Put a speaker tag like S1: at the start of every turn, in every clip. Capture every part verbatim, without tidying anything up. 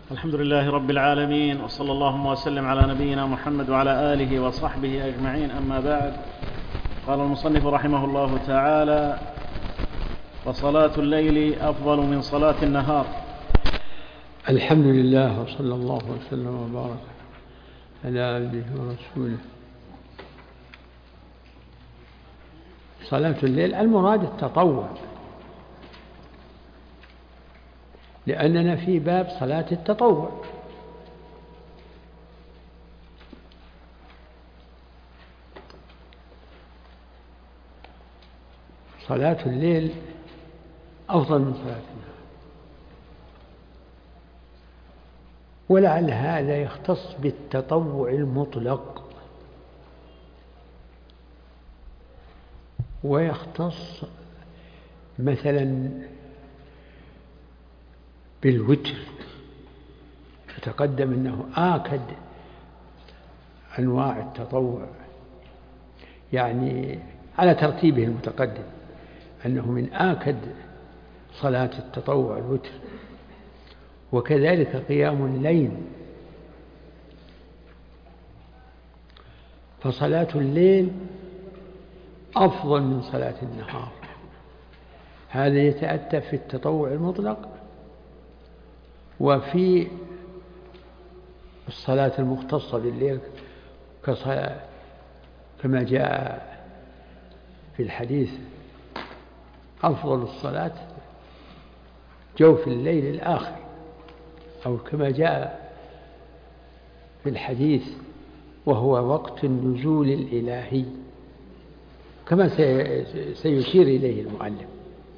S1: الحمد لله رب العالمين، وصلى اللهم وسلم على نبينا محمد وعلى آله وصحبه أجمعين. أما بعد، قال المصنف رحمه الله تعالى: وصلاة الليل أفضل من صلاة النهار.
S2: الحمد لله، وصلى الله وسلم وبارك على عبده ورسوله. صلاة الليل المراد التطوع، لأننا في باب صلاة التطوع. صلاة الليل أفضل من صلاة النهار، ولعل هذا يختص بالتطوع المطلق، ويختص مثلا بالوتر. تقدم أنه آكد أنواع التطوع، يعني على ترتيبه المتقدم، أنه من آكد صلاة التطوع الوتر، وكذلك قيام الليل. فصلاة الليل أفضل من صلاة النهار. هذا يتأتى في التطوع المطلق، وفي الصلاة المختصة بالليل كما جاء في الحديث: أفضل الصلاة جوف الليل الآخر، أو كما جاء في الحديث: وهو وقت النزول الإلهي، كما سيشير إليه المؤلف.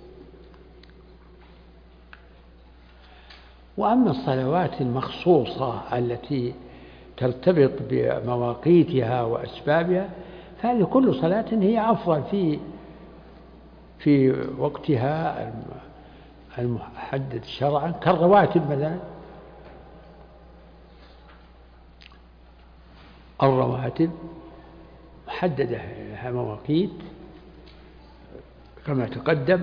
S2: وأما الصلوات المخصوصة التي ترتبط بمواقيتها وأسبابها، فهذه كل صلاة هي أفضل في في وقتها المحدد شرعا، كالرواتب مثلا. الرواتب محددة لها مواقيت كما تقدم،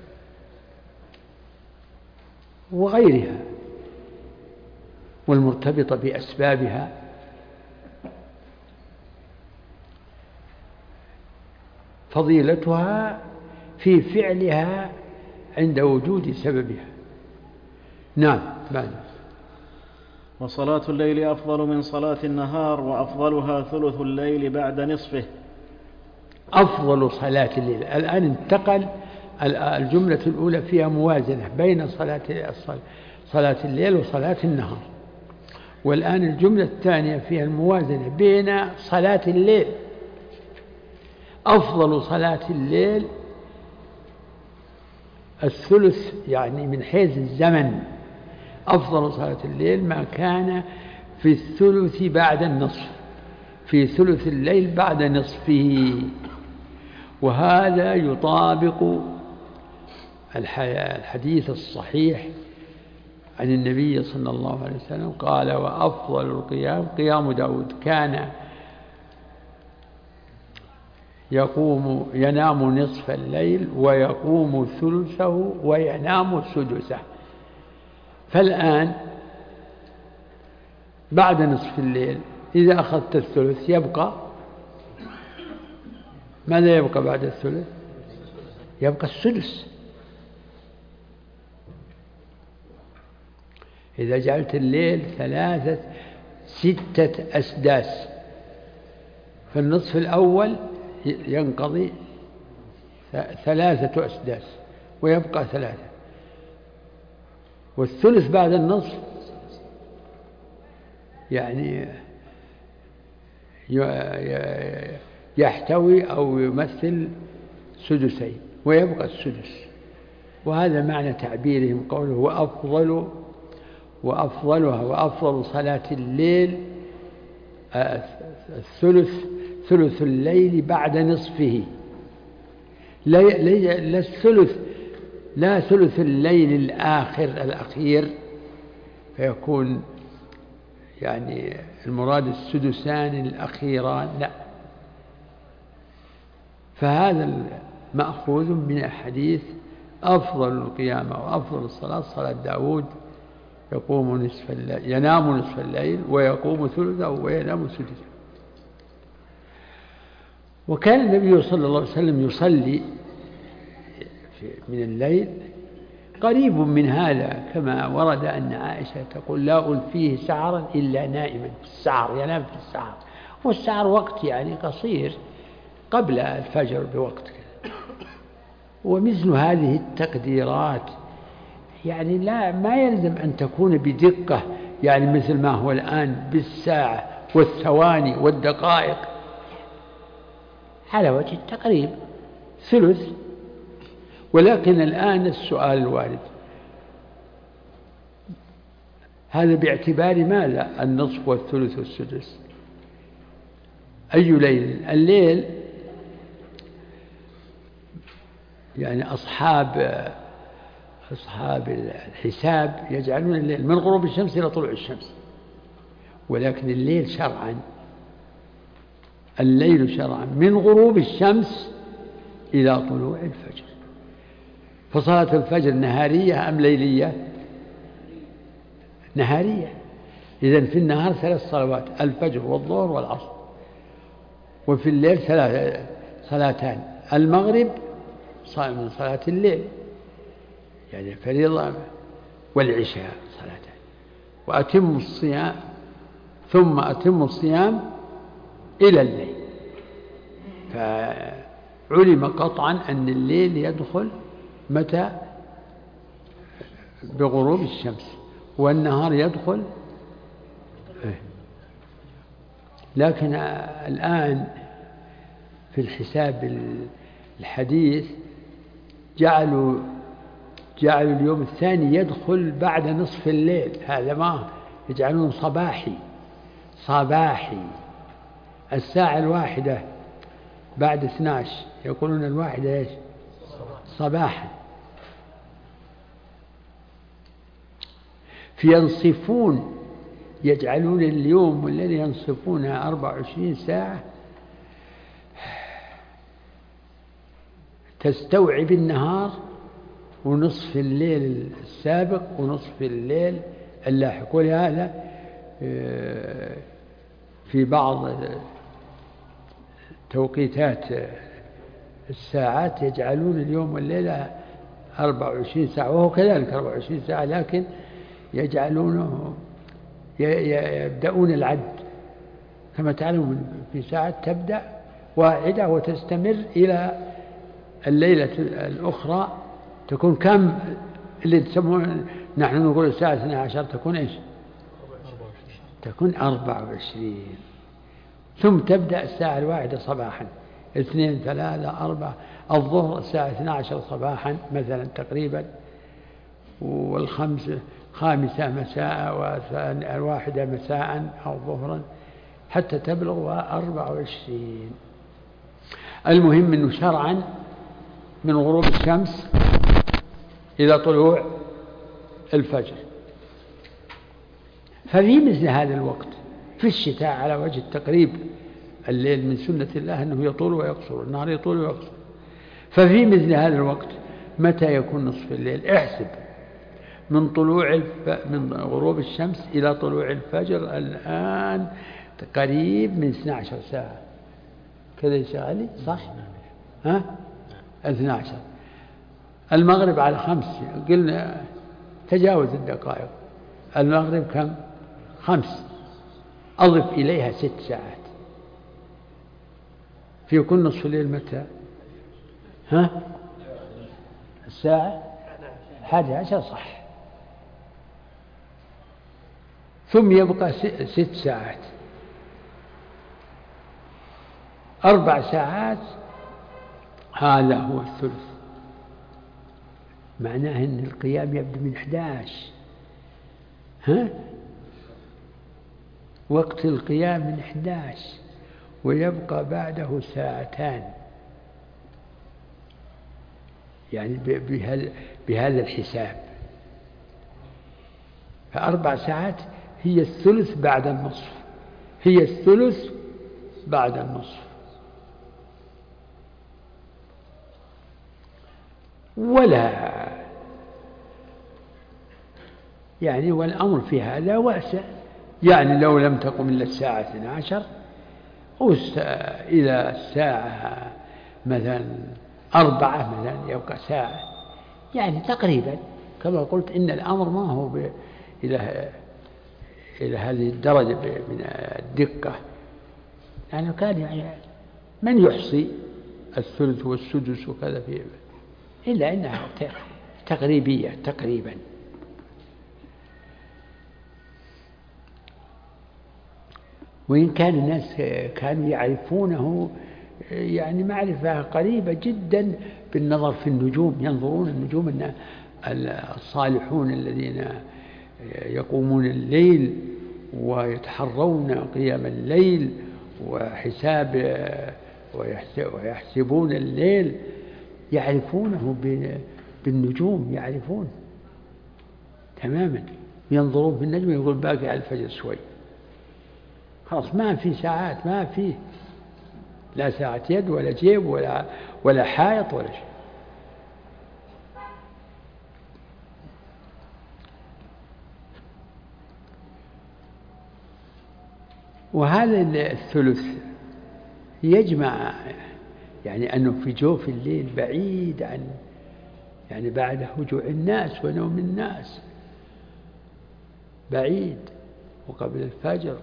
S2: وغيرها والمرتبطة بأسبابها. فضيلتها في فعلها عند وجود سببها. نعم. بعد:
S1: وصلاة الليل أفضل من صلاة النهار، وأفضلها ثلث الليل بعد نصفه.
S2: أفضل صلاة الليل. الآن انتقل الجملة الأولى فيها موازنة بين صلاة صلاة الليل وصلاة النهار، والآن الجملة الثانية فيها الموازنة بين صلاة الليل. أفضل صلاة الليل الثلث، يعني من حيث الزمن. أفضل صلاة الليل ما كان في الثلث بعد النصف، في ثلث الليل بعد نصفه. وهذا يطابق الحديث الصحيح عن النبي صلى الله عليه وسلم قال: وأفضل القيام قيام داود، كان يقوم ينام نصف الليل ويقوم ثلثه وينام سدسه. فالآن بعد نصف الليل إذا أخذت الثلث يبقى ماذا يبقى بعد الثلث؟ يبقى السدس. إذا جعلت الليل ثلاثة ستة أسداس، فالنصف الأول ينقضي ثلاثة أسداس ويبقى ثلاثة، والثلث بعد النصف يعني يحتوي أو يمثل سدسين ويبقى السدس. وهذا معنى تعبيرهم قوله: وأفضل وأفضلها وأفضل صلاة الليل الثلث ثلث الليل بعد نصفه. لا, لا الثلث لا ثلث الليل الآخر الأخير، فيكون يعني المراد السدسان الأخيران، لا. فهذا مأخوذ من الحديث: أفضل القيامة وأفضل الصلاة صلاة داود يقوم نصف الليل، ينام نصف الليل ويقوم ثلثه وينام ثلثه. وكان النبي صلى الله عليه وسلم يصلي من الليل قريب من هذا، كما ورد أن عائشة تقول: لا ألفيه سعرا إلا نائما في السعر، ينام في السعر، والسعر وقت يعني قصير قبل الفجر بوقت كذا. ومثل هذه التقديرات يعني لا ما يلزم أن تكون بدقة، يعني مثل ما هو الآن بالساعة والثواني والدقائق، على وجه التقريب ثلث. ولكن الآن السؤال الوارد هذا باعتبار ماذا؟ النصف والثلث والسدس. أي ليل؟ الليل يعني أصحاب أصحاب الحساب يجعلون الليل من غروب الشمس إلى طلوع الشمس، ولكن الليل شرعا، الليل شرعا من غروب الشمس إلى طلوع الفجر. فصلاة الفجر نهارية أم ليلية؟ نهارية. إذن في النهار ثلاث صلوات: الفجر والظهر والعصر. وفي الليل صلاتان: المغرب من صلاة الليل يعني فريضة، والعشاء صلاتان. وأتم الصيام ثم أتم الصيام إلى الليل. فعلم قطعا أن الليل يدخل متى؟ بغروب الشمس، والنهار يدخل. لكن الآن في الحساب الحديث جعلوا جعلوا اليوم الثاني يدخل بعد نصف الليل، هذا ما يجعلون صباحي صباحي الساعة الواحدة بعد اثني عشر، يقولون الواحدة ايش؟ صباحا. فينصفون، يجعلون اليوم والذي ينصفونها أربع وعشرين ساعة تستوعب النهار ونصف الليل السابق ونصف الليل اللاحق. ولهذا في بعض توقيتات الساعات يجعلون اليوم والليلة أربع وعشرين ساعة، وهو كذلك أربع وعشرين ساعة، لكن يجعلونه يبدأون العد كما تعلمون في ساعات تبدأ واحدة وتستمر إلى الليلة الأخرى، تكون كم اللي تسمون نحن نقول الساعة اثنتي عشرة، تكون إيش؟ تكون أربع وعشرين. ثم تبدأ الساعة الواحدة صباحا، اثنين ثلاثة أربعة، الظهر الساعة اثنتي عشرة صباحا مثلا تقريبا، والخمس خامسة مساء، والواحدة مساء أو ظهرا، حتى تبلغ أربع وعشرين. المهم أنه شرعا من غروب الشمس إلى طلوع الفجر. ففي مثل هذا الوقت في الشتاء على وجه التقريب، الليل من سنة الله أنه يطول ويقصر، النهار يطول ويقصر. ففي مثل هذا الوقت متى يكون نصف الليل؟ احسب من طلوع الف... من غروب الشمس إلى طلوع الفجر الآن قريب من اثنتي عشرة ساعة كذا يا شيخ علي، صح؟ ها؟ اثنتي عشرة. المغرب على خمس، قلنا تجاوز الدقائق. المغرب كم؟ خمس، أضف إليها ست ساعات. في كل نصف الليل متى؟ ها؟ الساعة حادي عشر، صح. ثم يبقى ست ساعات، أربع ساعات، هذا هو الثلث. معناه أن القيام يبدأ من أحد عشر، ها؟ وقت القيام من أحد عشر، ويبقى بعده ساعتان، يعني بهذا الحساب. فأربع ساعات هي الثلث بعد النصف، هي الثلث بعد النصف. ولا يعني والأمر في هذا واسع، يعني لو لم تقم إلا الساعة اثنتا عشرة إلى الساعة مثلا أربعة مثلا يبقى ساعة، يعني تقريبا كما قلت إن الأمر ما هو ب... إلى إلى هذه الدرجة من الدقة، يعني كان يعني من يحصي الثلث والسدس وكذا فيه، إلا أنها تقريبية تقريبا. وإن كان الناس كانوا يعرفونه يعني معرفة قريبة جدا بالنظر في النجوم، ينظرون النجوم، أن الصالحون الذين يقومون الليل ويتحرون قيام الليل وحساب ويحسبون الليل يعرفونه بالنجوم، يعرفون تماما، ينظرون في النجم يقول باقي على الفجر شوي، خلاص ما في ساعات، ما في لا ساعة يد ولا جيب ولا ولا حائط ولا شيء. وهذا الثلث يجمع يعني أنه في جوف الليل بعيد عن يعني بعد هجوع الناس ونوم الناس، بعيد وقبل الفجر،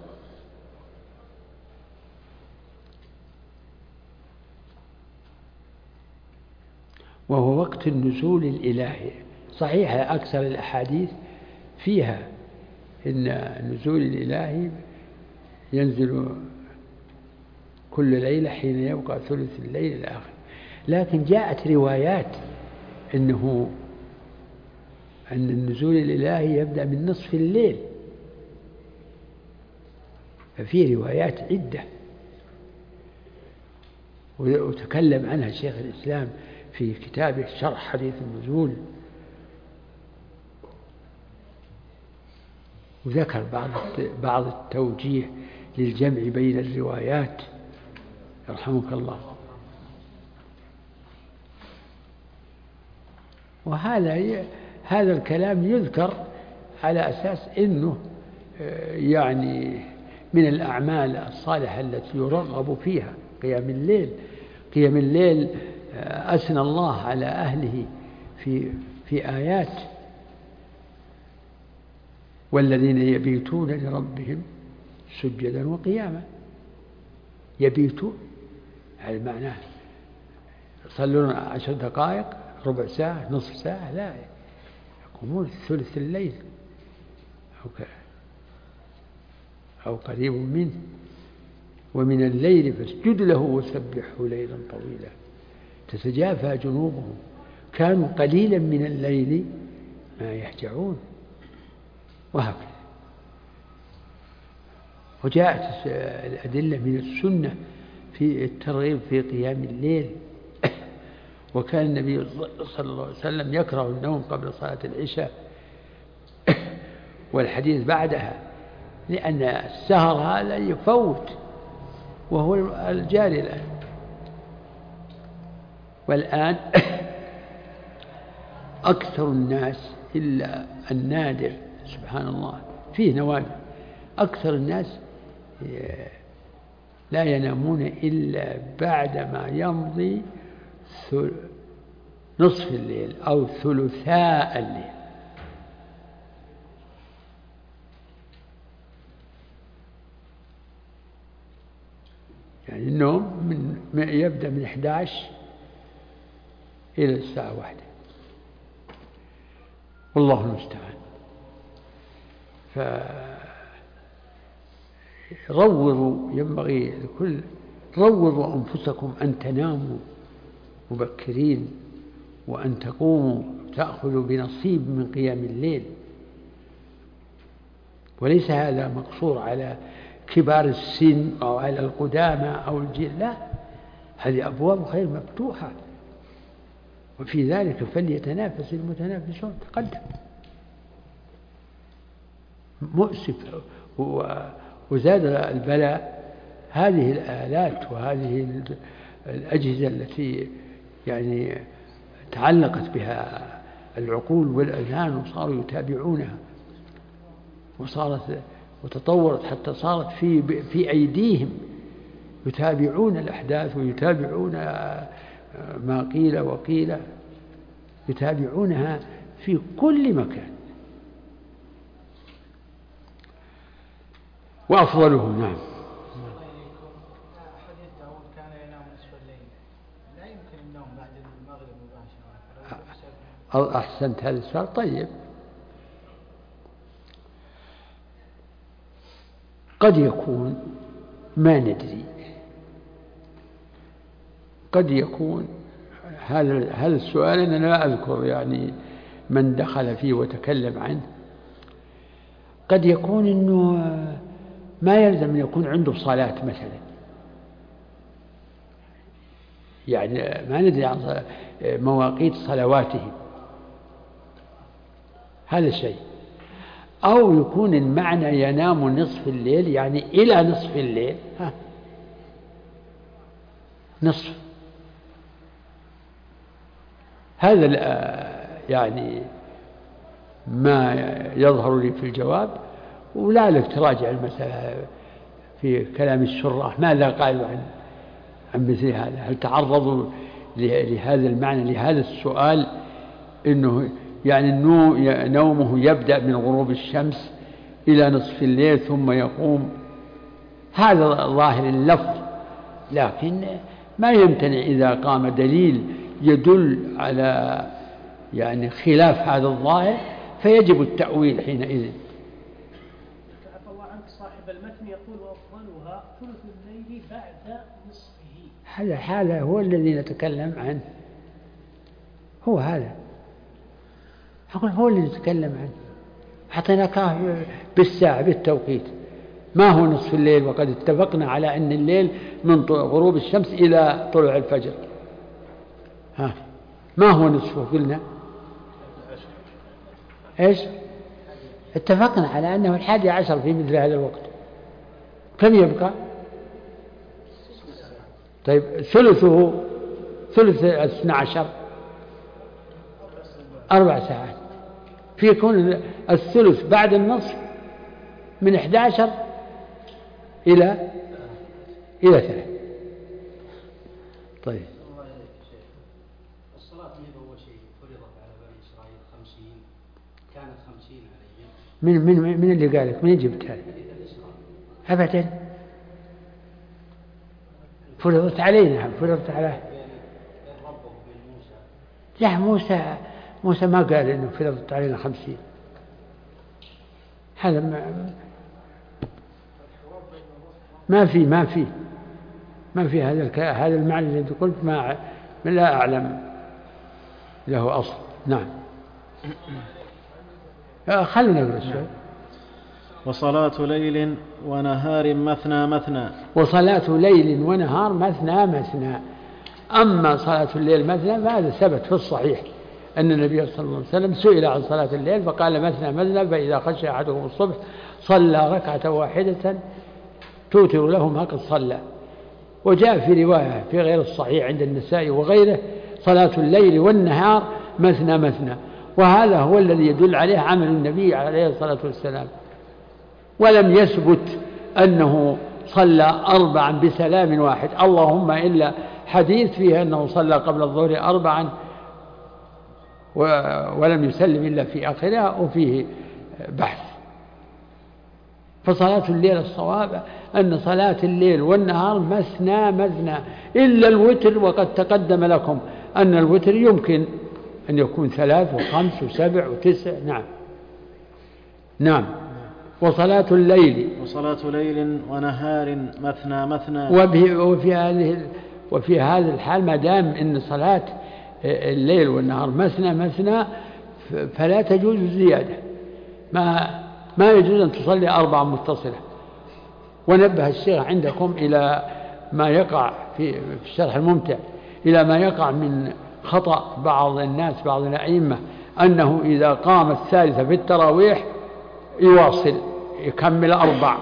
S2: وهو وقت النزول الإلهي. صحيح أكثر الأحاديث فيها إن النزول الإلهي ينزل كل ليلة حين يبقى ثلث الليل الآخر، لكن جاءت روايات إنه أن النزول الإلهي يبدأ من نصف الليل، ففي روايات عدة وتكلم عنها شيخ الإسلام في كتابه شرح حديث النزول، وذكر بعض بعض التوجيه للجمع بين الروايات يرحمك الله. وهذا هذا الكلام يذكر على أساس أنه يعني من الأعمال الصالحة التي يرغب فيها قيام الليل. قيام الليل أثنى الله على أهله في في آيات: والذين يبيتون لربهم سجدا وقياما. يبيتون هذا معناه يصلون عشر دقائق، ربع ساعة، نصف ساعة، لا، يقومون ثلث الليل أو أو قريب منه، ومن الليل فاسجد له وسبحه ليلا طويلا تتجافى جنوبهم كانوا قليلا من الليل ما يهجعون، وهكذا. وجاءت الأدلة من السنة في الترغيب في قيام الليل، وكان النبي صلى الله عليه وسلم يكره النوم قبل صلاة العشاء والحديث بعدها، لأن السهر هذا يفوت وهو الجاري الآن. والآن أكثر الناس إلا النادر، سبحان الله فيه نوادر، أكثر الناس لا ينامون إلا بعدما يمضي نصف الليل أو ثلثاء الليل. يعني النوم من يبدأ من إحدى عشر إلى الساعة واحدة، والله المستعان. فروضوا، ينبغي لكل روضوا أنفسكم أن تناموا مبكرين وأن تقوموا تأخذوا بنصيب من قيام الليل. وليس هذا مقصور على كبار السن أو على القدامى أو الجيل، لا، هذه أبواب خير مفتوحة، وفي ذلك فليتنافس المتنافسون. تقدم مؤسف. وزاد البلاء هذه الآلات وهذه الأجهزة التي يعني تعلقت بها العقول والأذهان وصاروا يتابعونها، وصارت وتطورت حتى صارت في في أيديهم يتابعون الأحداث ويتابعون ما قيل وقيل، يتابعونها في كل مكان. وأفضله نعم.
S3: حديث داود كان ينام نصف الليل، لا يمكن النوم بعد المغرب مباشرة.
S2: أحسنت هذا السؤال. طيب، قد يكون ما ندري، قد يكون هذا هذا السؤال أنا لا أذكر يعني من دخل فيه وتكلم عنه. قد يكون إنه ما يلزم أن يكون عنده صلاة مثلا، يعني ما ندري عن مواقيت صلواتهم، هذا شيء. أو يكون المعنى ينام نصف الليل يعني إلى نصف الليل، ها نصف، هذا يعني ما يظهر لي في الجواب. ولا لك تراجع المسألة في كلام الشراح ماذا قالوا عن عن مثل هذا، هل تعرضوا لهذا المعنى لهذا السؤال، إنه يعني نومه يبدأ من غروب الشمس إلى نصف الليل ثم يقوم. هذا ظاهر اللفظ، لكن ما يمتنع إذا قام دليل يدل على يعني خلاف هذا الظاهر فيجب التأويل حينئذ.
S3: عفى الله عنك، صاحب المتن يقول وأفضلها ثلث الليل بعد نصفه.
S2: هذا هذا هو الذي نتكلم عنه، هو هذا أقول هو اللي نتكلم عنه. حطيناك بالساعة بالتوقيت، ما هو نصف الليل؟ وقد اتفقنا على أن الليل من غروب الشمس إلى طلوع الفجر. ها ما هو نصفه؟ قلنا إيش؟ اتفقنا على أنه الحادي عشر في مثل هذا الوقت. كم يبقى؟ طيب ثلثه، ثلث اثنى عشر أربع ساعات، فيكون الثلث بعد النصف من إحدى عشر إلى إلى ثلاث. طيب،
S4: الصلاة من أول شيء فرضت على بني إسرائيل خمسين، كانت خمسين عليهم.
S2: من من من اللي قالك؟ من جبت هذا؟ أبدا، فرضت علينا، فرضت على لا موسى موسى ما قال إنه فرضت علينا خمسين. هذا ما ما في ما في ما في هذا هذا المعنى الذي قلت، ما لا أعلم له أصل. نعم. خلونا نقرأ السؤال.
S1: وصلاة ليل ونهار مثنى مثنى.
S2: وصلاة ليل ونهار مثنى مثنى. أما صلاة الليل مثنى فهذا ثبت في الصحيح أن النبي صلى الله عليه وسلم سئل عن صلاة الليل فقال مثنى مثنى، فإذا خشى أحدكم الصبح صلى ركعة واحدة توتر له ما قد صلى. وجاء في رواية في غير الصحيح عند النسائي وغيره صلاة الليل والنهار مثنى مثنى، وهذا هو الذي يدل عليه عمل النبي عليه الصلاة والسلام. ولم يثبت أنه صلى أربعا بسلام واحد، اللهم إلا حديث فيه أنه صلى قبل الظهر أربعا ولم يسلم إلا في آخرها، وفيه بحث. فصلاة الليل الصواب أن صلاة الليل والنهار مثنى مثنى إلا الوتر، وقد تقدم لكم أن الوتر يمكن أن يكون ثلاث وخمس وسبع وتسع. نعم نعم. وصلاة الليل
S1: وصلاة ليل ونهار مثنى مثنى.
S2: وفي هذه وفي هذا الحال ما دام أن صلاة الليل والنهار مثنى مثنى فلا تجوز الزيادة، ما ما يجوز أن تصلي أربعة متصلة. ونبه الشيخ عندكم إلى ما يقع في الشرح الممتع إلى ما يقع من خطأ بعض الناس بعض الأئمة، أنه إذا قام الثالثة في التراويح يواصل يكمل أربع.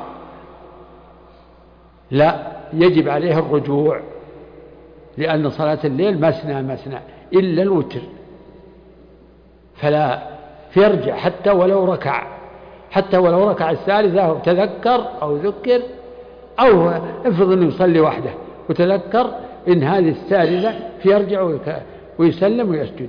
S2: لا، يجب عليه الرجوع، لأن صلاة الليل مثنى مثنى إلا الوتر، فلا يرجع حتى ولو ركع، حتى ولو ركع الثالثة وتذكر أو ذكر، أو افرض أنه يصلي وحده وتذكر إن هذه الثالثة فيرجع ويسلم ويسجد.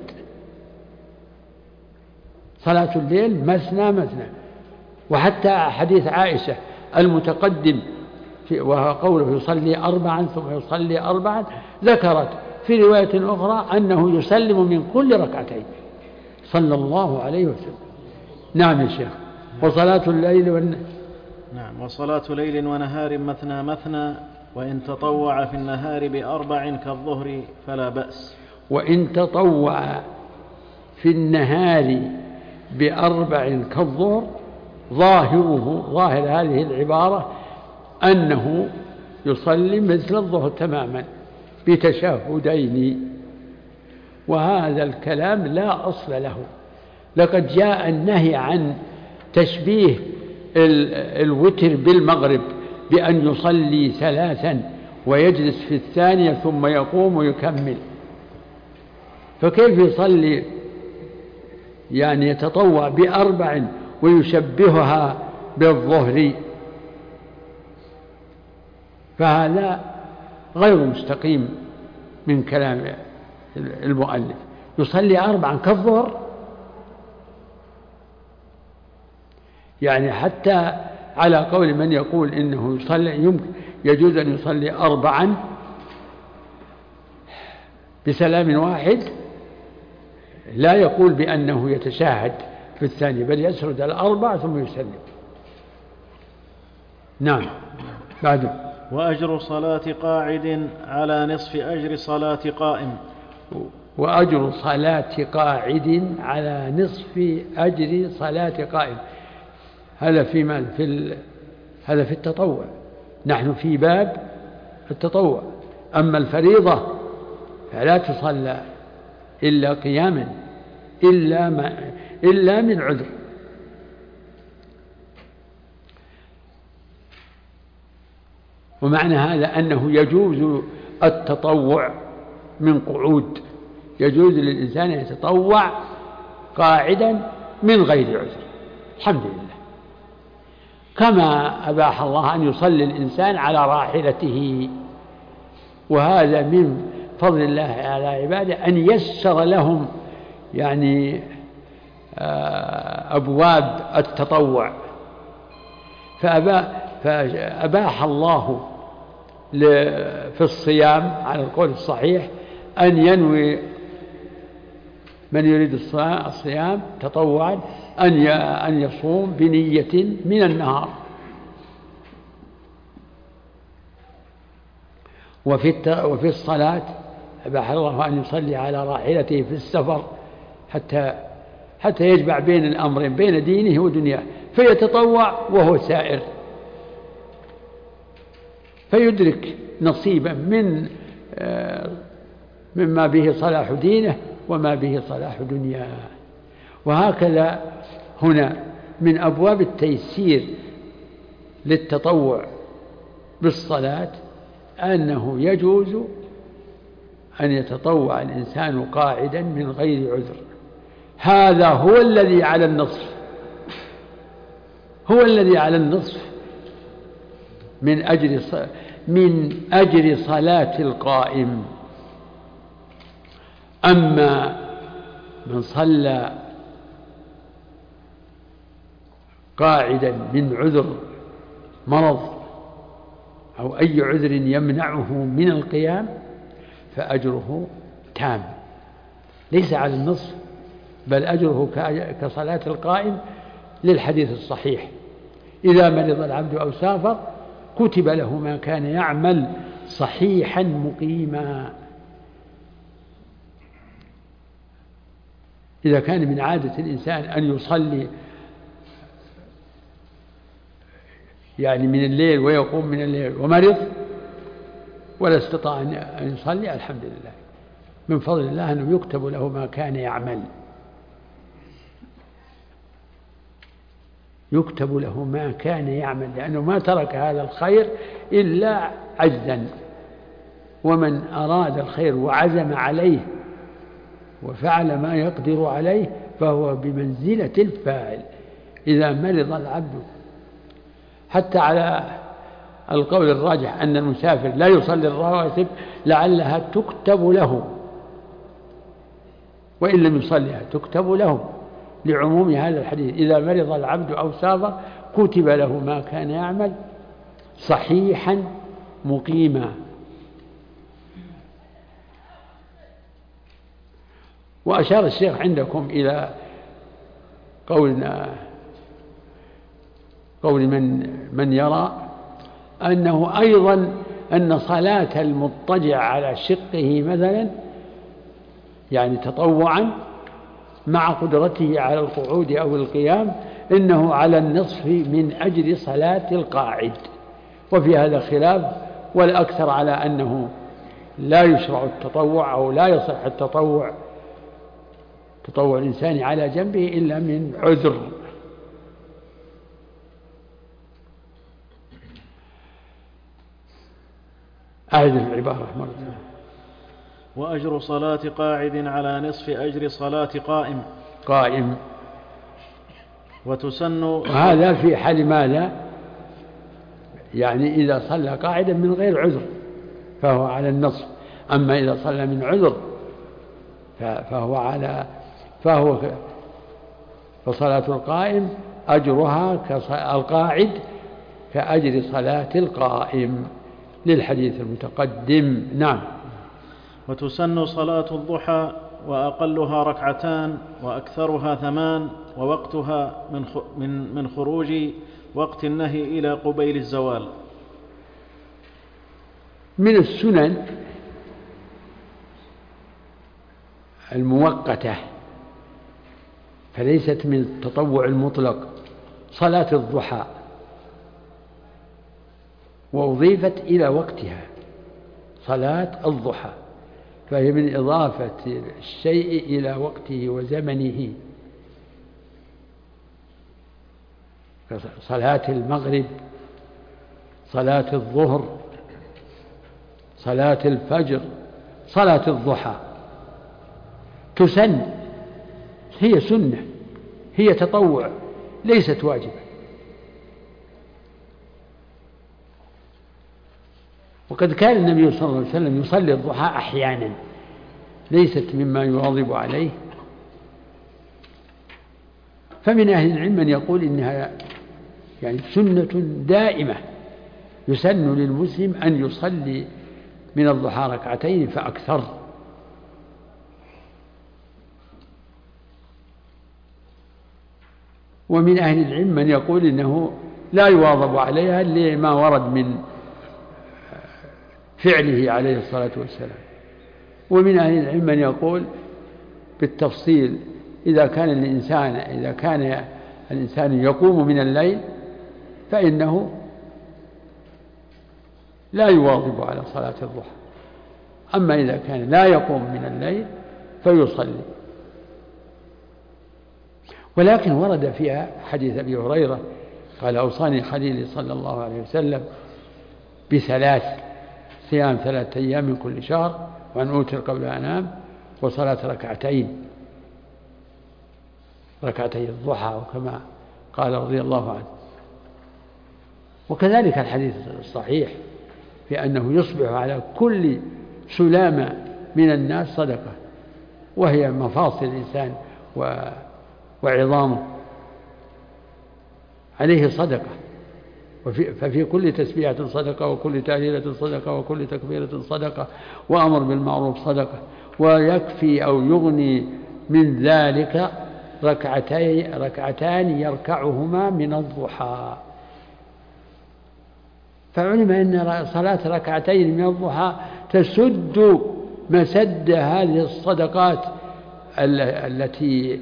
S2: صلاة الليل مثنى مثنى. وحتى حديث عائشة المتقدم وهو قوله يصلي أربعا ثم يصلي أربعا، ذكرت في رواية أخرى أنه يسلم من كل ركعتين صلى الله عليه وسلم. نعم يا شيخ. وصلاة الليل والنهار.
S1: نعم. وصلاة ليل ونهار مثنى مثنى، وإن تطوع في النهار بأربع كالظهر فلا بأس.
S2: وإن تطوع في النهار بأربع كالظهر، ظاهره ظاهر هذه العبارة أنه يصلي مثل الظهر تماما بتشهدين، وهذا الكلام لا أصل له. لقد جاء النهي عن تشبيه الوتر بالمغرب بأن يصلي ثلاثا ويجلس في الثانية ثم يقوم ويكمل، فكيف يصلي يعني يتطوع بأربع ويشبهها بالظهر؟ فهذا غير مستقيم من كلام المؤلف. يصلي أربعا كالظهر، يعني حتى على قول من يقول إنه يصلي يمكن يجوز أن يصلي أربعا بسلام واحد، لا يقول بأنه يتشاهد في الثانية، بل يسرد الأربع ثم يسلم. نعم. بعد.
S1: وأجر صلاة قاعد على نصف أجر صلاة قائم.
S2: وأجر صلاة قاعد على نصف أجر صلاة قائم. هذا في من في ال... هذا في التطوع. نحن في باب التطوع. أما الفريضة فلا تصلى إلا قياما إلا, ما... إلا من عذر. ومعنى هذا أنه يجوز التطوع من قعود، يجوز للإنسان أن يتطوع قاعدا من غير عذر، الحمد لله. كما أباح الله أن يصلي الإنسان على راحلته، وهذا من فضل الله على عباده أن يسر لهم يعني أبواب التطوع. فأباح الله في الصيام على القول الصحيح أن ينوي من يريد الصيام تطوعا أن يصوم بنية من النهار. وفي وفي الصلاة أباح الله أن يصلي على راحلته في السفر حتى حتى يجمع بين الأمرين، بين دينه ودنياه، فيتطوع وهو سائر، فيدرك نصيبا من مما به صلاح دينه وما به صلاح دنياه. وهكذا هنا من أبواب التيسير للتطوع بالصلاة أنه يجوز أن يتطوع الإنسان قاعدا من غير عذر. هذا هو الذي على النصف، هو الذي على النصف من أجل من أجل صلاة القائم. أما من صلى قاعدا من عذر مرض أو أي عذر يمنعه من القيام فأجره تام، ليس على النصف، بل أجره كصلاة القائم، للحديث الصحيح: إذا مرض العبد أو سافر كتب له ما كان يعمل صحيحا مقيما. إذا كان من عادة الإنسان أن يصلي يعني من الليل ويقوم من الليل ومرض ولا استطاع أن يصلي، الحمد لله، من فضل الله أنه يكتب له ما كان يعمل، يكتب له ما كان يعمل، لأنه ما ترك هذا الخير إلا عجزا. ومن أراد الخير وعزم عليه وفعل ما يقدر عليه فهو بمنزلة الفاعل. إذا مرض العبد، حتى على القول الراجح أن المسافر لا يصلي الرواتب لعلها تكتب له، وإن لم يصليها تكتب له، لعموم هذا الحديث: إذا مرض العبد أو سافر كتب له ما كان يعمل صحيحا مقيما. وأشار الشيخ عندكم إلى قولنا قول من من يرى أنه أيضا أن صلاة المضطجع على شقه مثلا، يعني تطوعا مع قدرته على القعود أو القيام، إنه على النصف من أجر صلاة القاعد. وفي هذا خلاف، والأكثر على أنه لا يشرع التطوع أو لا يصح التطوع تطوع الإنسان على جنبه إلا من عذر. أعد العبارة مرة.
S1: وأجر صلاة قاعد على نصف أجر صلاة قائم
S2: قائم
S1: وتسن.
S2: هذا في حال ماذا؟ يعني إذا صلى قاعدا من غير عذر فهو على النصف، أما إذا صلى من عذر فهو على فهو فصلاة القائم أجرها كالقاعد كأجر صلاة القائم، للحديث المتقدم. نعم.
S1: وتسن صلاة الضحى وأقلها ركعتان وأكثرها ثمان، ووقتها من من من خروج وقت النهي إلى قبيل الزوال.
S2: من السنن المؤقتة فليست من التطوع المطلق صلاة الضحى، وأضيفت إلى وقتها صلاة الضحى، فهي من إضافة الشيء إلى وقته وزمنه، صلاة المغرب، صلاة الظهر، صلاة الفجر، صلاة الضحى تسن، هي سنة، هي تطوع ليست واجبة. وقد كان النبي صلى الله عليه وسلم يصلي الضحى أحيانا، ليست مما يواظب عليه. فمن أهل العلم من يقول إنها يعني سنة دائمة، يسن للمسلم أن يصلي من الضحى ركعتين فأكثر. ومن أهل العلم من يقول إنه لا يواظب عليها لما ورد من فعله عليه الصلاة والسلام. ومن أهل العلم من يقول بالتفصيل: إذا كان الإنسان إذا كان الإنسان يقوم من الليل فإنه لا يواظب على صلاة الضحى، أما إذا كان لا يقوم من الليل فيصلي. ولكن ورد فيها حديث أبي هريرة قال: أوصاني خليلي صلى الله عليه وسلم بثلاث: صيام ثلاثة أيام من كل شهر، وأن أوتر قبل أن أنام، وصلاة ركعتين ركعتي الضحى، وكما قال رضي الله عنه. وكذلك الحديث الصحيح في أنه يصبح على كل سلامة من الناس صدقة، وهي مفاصل الإنسان وعظامه، عليه صدقة. وفي ففي كل تسبيحة صدقة، وكل تهليلة صدقة، وكل تكبيرة صدقة، وأمر بالمعروف صدقة. ويكفي أو يغني من ذلك ركعتين ركعتان يركعهما من الضحى. فعلم أن صلاة ركعتين من الضحى تسد مسد هذه الصدقات التي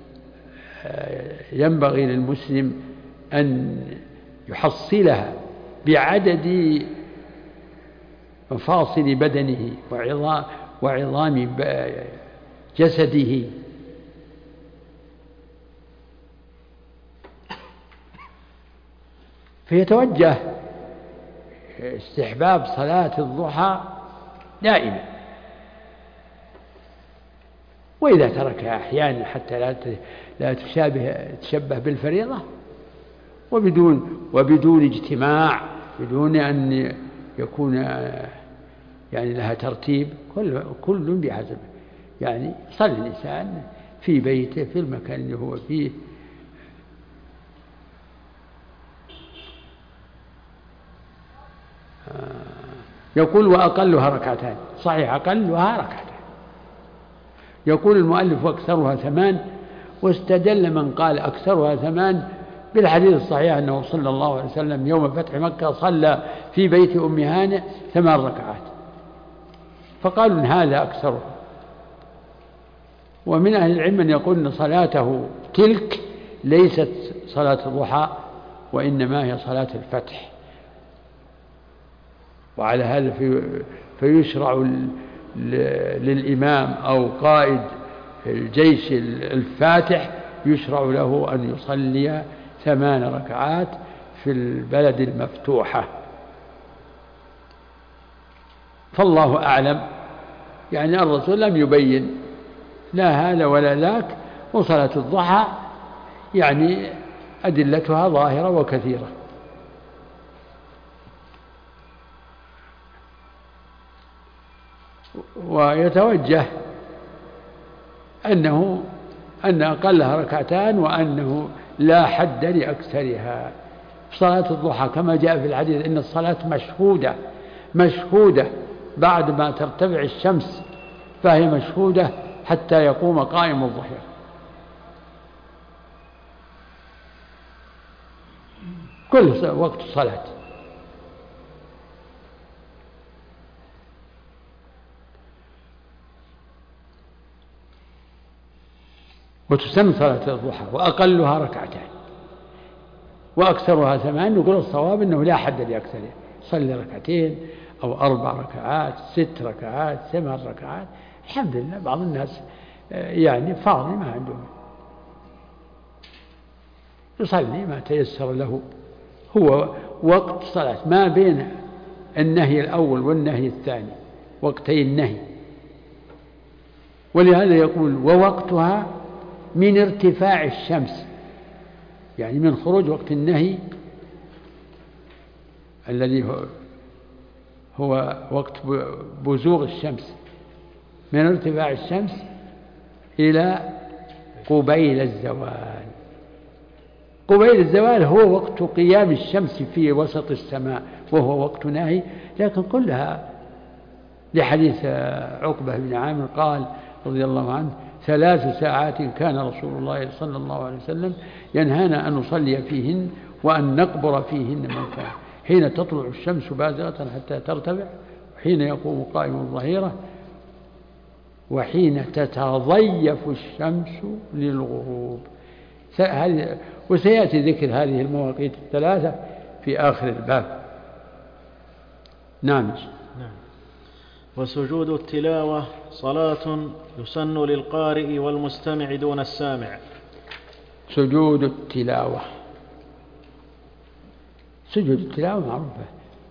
S2: ينبغي للمسلم أن يحصلها بعدد مفاصل بدنه وعظام جسده. فيتوجه استحباب صلاة الضحى دائما، وإذا تركها أحيانا حتى لا لا تشابه تشبه بالفريضة وبدون وبدون اجتماع، بدون أن يكون يعني لها ترتيب، كل كل بحسب. يعني يصلي الإنسان في بيته في المكان اللي هو فيه. يقول وأقلها ركعتان، صحيح أقلها ركعتان. يقول المؤلف وأكثرها ثمان، واستدل من قال أكثرها ثمان بالحديث الصحيح أنه صلى الله عليه وسلم يوم فتح مكة صلى في بيت أم هانئ ثمان ركعات، فقالوا إن هذا أكثرها. ومن أهل العلم من يقول أن صلاته تلك ليست صلاة الضحى وإنما هي صلاة الفتح. وعلى هذا في فيشرع للإمام أو قائد الجيش الفاتح يشرع له أن يصلي ثمان ركعات في البلد المفتوحة. فالله أعلم، يعني الرسول لم يبين لا هذا ولا ذاك. وصلاة الضحى يعني أدلتها ظاهرة وكثيرة. ويتوجه أنه أن أقلها ركعتان وأنه لا حد لأكثرها. صلاة الضحى كما جاء في الحديث إن الصلاة مشهودة مشهودة بعد ما ترتفع الشمس، فهي مشهودة حتى يقوم قائم الظهيرة. كل وقت صلاة. وتسمى صلاة الضحى وأقلها ركعتان وأكثرها ثمان. نقول الصواب أنه لا حد لأكثرها، صلي ركعتين أو أربع ركعات ست ركعات ثمان ركعات، الحمد لله. بعض الناس يعني فاضي ما عندهم، يصلي ما تيسر له. هو وقت صلاة ما بين النهي الأول والنهي الثاني، وقتي النهي. ولهذا يقول ووقتها من ارتفاع الشمس، يعني من خروج وقت النهي الذي هو, هو وقت بزوغ الشمس، من ارتفاع الشمس إلى قبيل الزوال. قبيل الزوال هو وقت قيام الشمس في وسط السماء، وهو وقت نهي. لكن كلها لحديث عقبة بن عامر قال رضي الله عنه ثلاث ساعات كان رسول الله صلى الله عليه وسلم ينهانا أن نصلي فيهن وأن نقبر فيهن من كان، حين تطلع الشمس بازغة حتى ترتفع، وحين يقوم قائم الظهيرة، وحين تتضيف الشمس للغروب. وسيأتي ذكر هذه المواقيت الثلاثة في آخر الباب. نعم.
S1: نعم. وسجود التلاوة صلاة يسن للقارئ والمستمع دون السامع.
S2: سجود التلاوة، سجود التلاوة معروفة،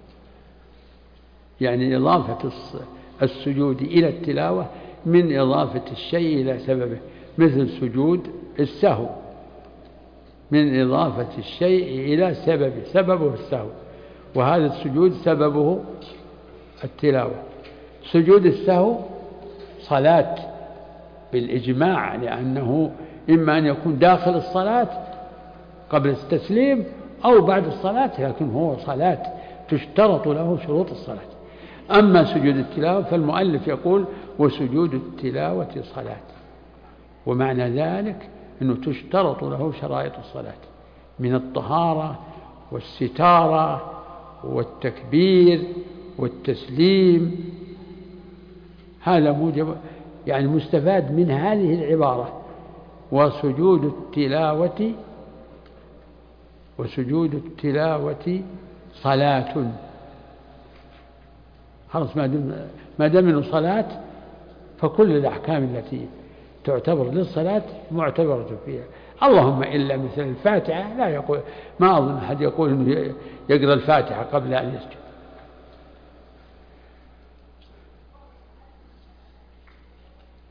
S2: يعني إضافة السجود إلى التلاوة من إضافة الشيء إلى سببه، مثل سجود السهو من إضافة الشيء إلى سببه، سببه السهو، وهذا السجود سببه التلاوة. سجود السهو صلاة بالإجماع، لأنه إما أن يكون داخل الصلاة قبل التسليم أو بعد الصلاة، لكن هو صلاة تشترط له شروط الصلاة. أما سجود التلاوة فالمؤلف يقول وسجود التلاوة صلاة، ومعنى ذلك أنه تشترط له شرائط الصلاة من الطهارة والستارة والتكبير والتسليم. هذا موجب يعني مستفاد من هذه العبارة وسجود التلاوة وسجود التلاوة صلاة. خلاص ما دام انه صلاة فكل الأحكام التي تعتبر للصلاة معتبرة فيها، اللهم إلا مثل الفاتحة لا يقول، ما أظن أحد يقول إنه يقرأ الفاتحة قبل أن يسجد.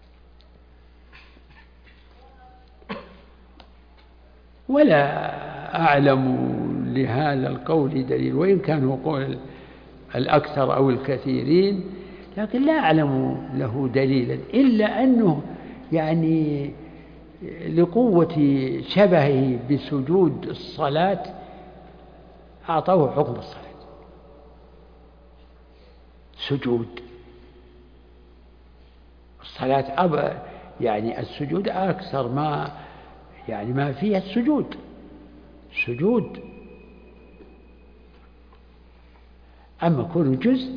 S2: ولا أعلم لهذا القول دليل، وإن كان هو قول الأكثر أو الكثيرين، لكن لا أعلم له دليلا إلا أنه يعني لقوة شبهه بسجود الصلاة أعطوه حكم الصلاة. سجود الصلاة أب يعني السجود أكثر ما يعني ما فيها السجود سجود. أما كل جزء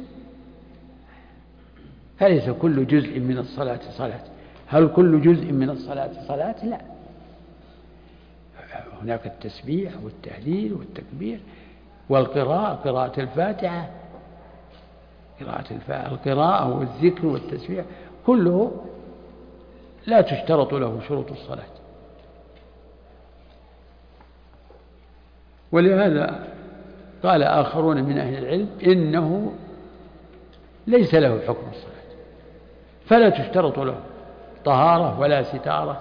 S2: فليس كل جزء من الصلاة صلاة. هل كل جزء من الصلاة صلاة؟ لا، هناك التسبيح والتهليل والتكبير والقراءة، قراءة الفاتحة، قراءة القراءة والذكر والتسبيح كله لا تشترط له شروط الصلاة. ولهذا قال آخرون من أهل العلم إنه ليس له حكم الصلاة، فلا تشترط له طهارة ولا ستارة،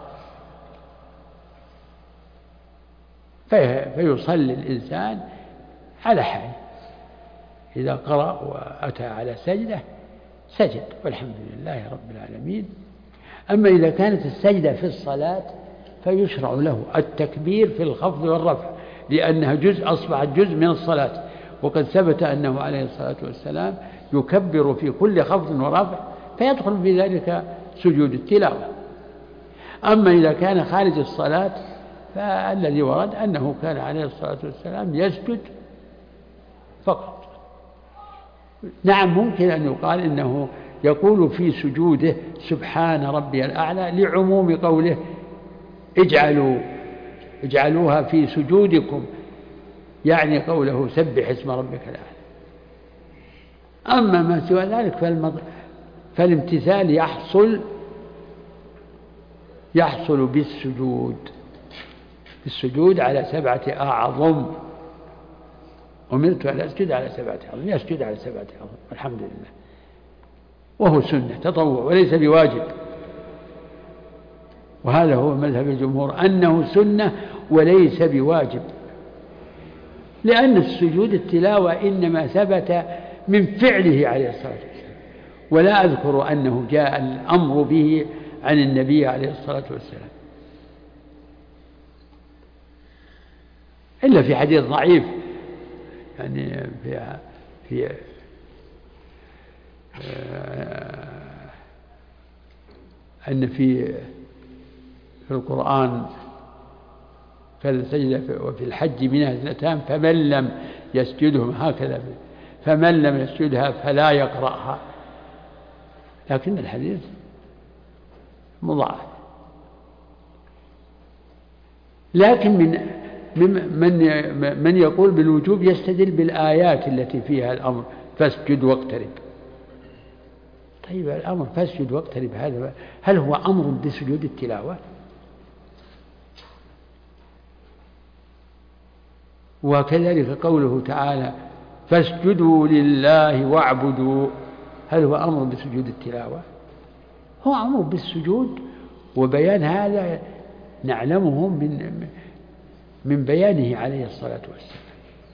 S2: فيصلي الإنسان على حال، إذا قرأ وأتى على سجدة سجد والحمد لله رب العالمين. أما إذا كانت السجدة في الصلاة فيشرع له التكبير في الخفض والرفع، لأنها جزء أصبحت جزء من الصلاة، وقد ثبت أنه عليه الصلاة والسلام يكبر في كل خفض ورفع، فيدخل في ذلك سجود التلاوة. أما إذا كان خارج الصلاة فالذي ورد أنه كان عليه الصلاة والسلام يسجد فقط. نعم، ممكن أن يقال إنه يقول في سجوده سبحان ربي الأعلى لعموم قوله اجعلوا اجعلوها في سجودكم، يعني قوله سبح اسم ربك الأعلى. أما ما سوى ذلك فالامتثال يحصل يحصل بالسجود بالسجود على سبعة أعظم. أمرت أن أسجد على سبعة أعظم، يسجد على سبعة أعظم الحمد لله، وهو سنة تطوع وليس بواجب. وهذا هو مذهب الجمهور أنه سنة وليس بواجب، لأن السجود التلاوة إنما ثبت من فعله عليه الصلاة والسلام، ولا أذكر أنه جاء الأمر به عن النبي عليه الصلاة والسلام إلا في حديث ضعيف، يعني في في أن في في القرآن كذا سجدة وفي الحج منها اثنتان فمن لم يسجدهم هكذا، فمن لم يسجدها فلا يقرأها، لكن الحديث مضاعف. لكن من من من يقول بالوجوب يستدل بالآيات التي فيها الأمر فاسجد واقترب. طيب الأمر فاسجد واقترب هذا هل هو أمر بسجود التلاوة؟ وكذلك قوله تعالى فاسجدوا لله واعبدوا، هل هو أمر بسجود التلاوة؟ هو أمر بالسجود، وبيان هذا نعلمه من من بيانه عليه الصلاة والسلام.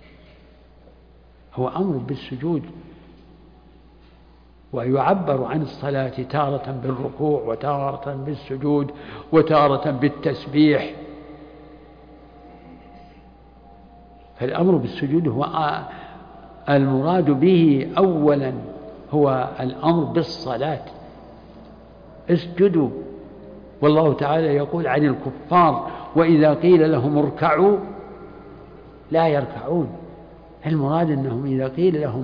S2: هو أمر بالسجود، ويعبر عن الصلاة تارة بالركوع وتارة بالسجود وتارة بالتسبيح. فالأمر بالسجود هو المراد به أولا هو الأمر بالصلاة، اسجدوا. والله تعالى يقول عن الكفار وإذا قيل لهم اركعوا لا يركعون. المراد أنهم إذا قيل لهم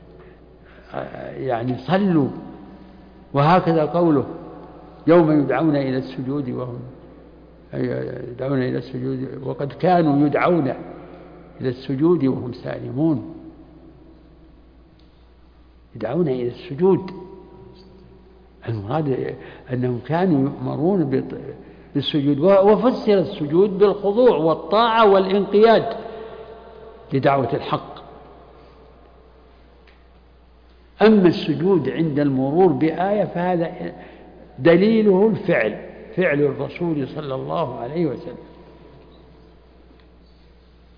S2: يعني صلوا، وهكذا قوله يوم يدعون إلى السجود وهم يدعون إلى السجود وقد كانوا يدعون إلى السجود وهم سالمون، يدعون إلى السجود. المراد أنهم كانوا يؤمرون بالسجود، وفسر السجود بالخضوع والطاعة والانقياد لدعوة الحق. أما السجود عند المرور بآية فهذا دليله الفعل، فعل الرسول صلى الله عليه وسلم.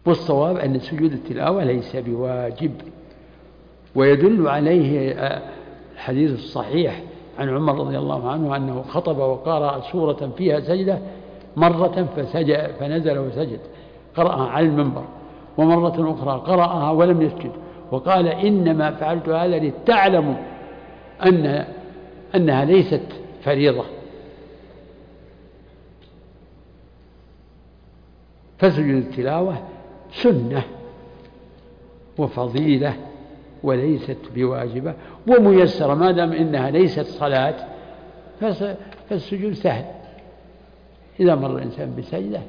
S2: والصواب أن سجود التلاوة ليس بواجب، ويدل عليه الحديث الصحيح عن عمر رضي الله عنه أنه خطب وقرأ سورة فيها سجدة مرة فسجد فنزل وسجد، قرأها على المنبر، ومرة أخرى قرأها ولم يسجد، وقال إنما فعلت هذا لتعلموا أن أنها ليست فريضة. فسجود التلاوة سنة وفضيلة وليست بواجبة وميسرة، ما دام إنها ليست صلاة فالسجود سهل. إذا مر الإنسان بسجدة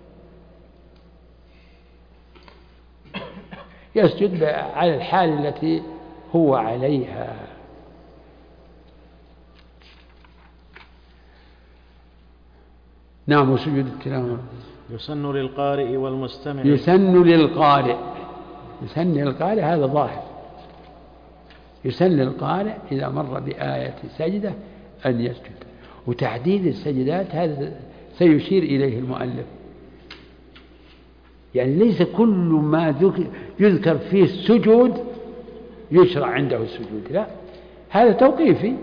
S2: يسجد على الحال التي هو عليها. نعم. وسجود التلاوة
S1: يسن للقارئ والمستمع.
S2: يسن للقارئ يسن للقارئ هذا ظاهر. يسن للقارئ إذا مر بآية سجدة أن يسجد، وتحديد السجدات هذا سيشير إليه المؤلف، يعني ليس كل ما يذكر فيه السجود يشرع عنده السجود، لا، هذا توقيفي.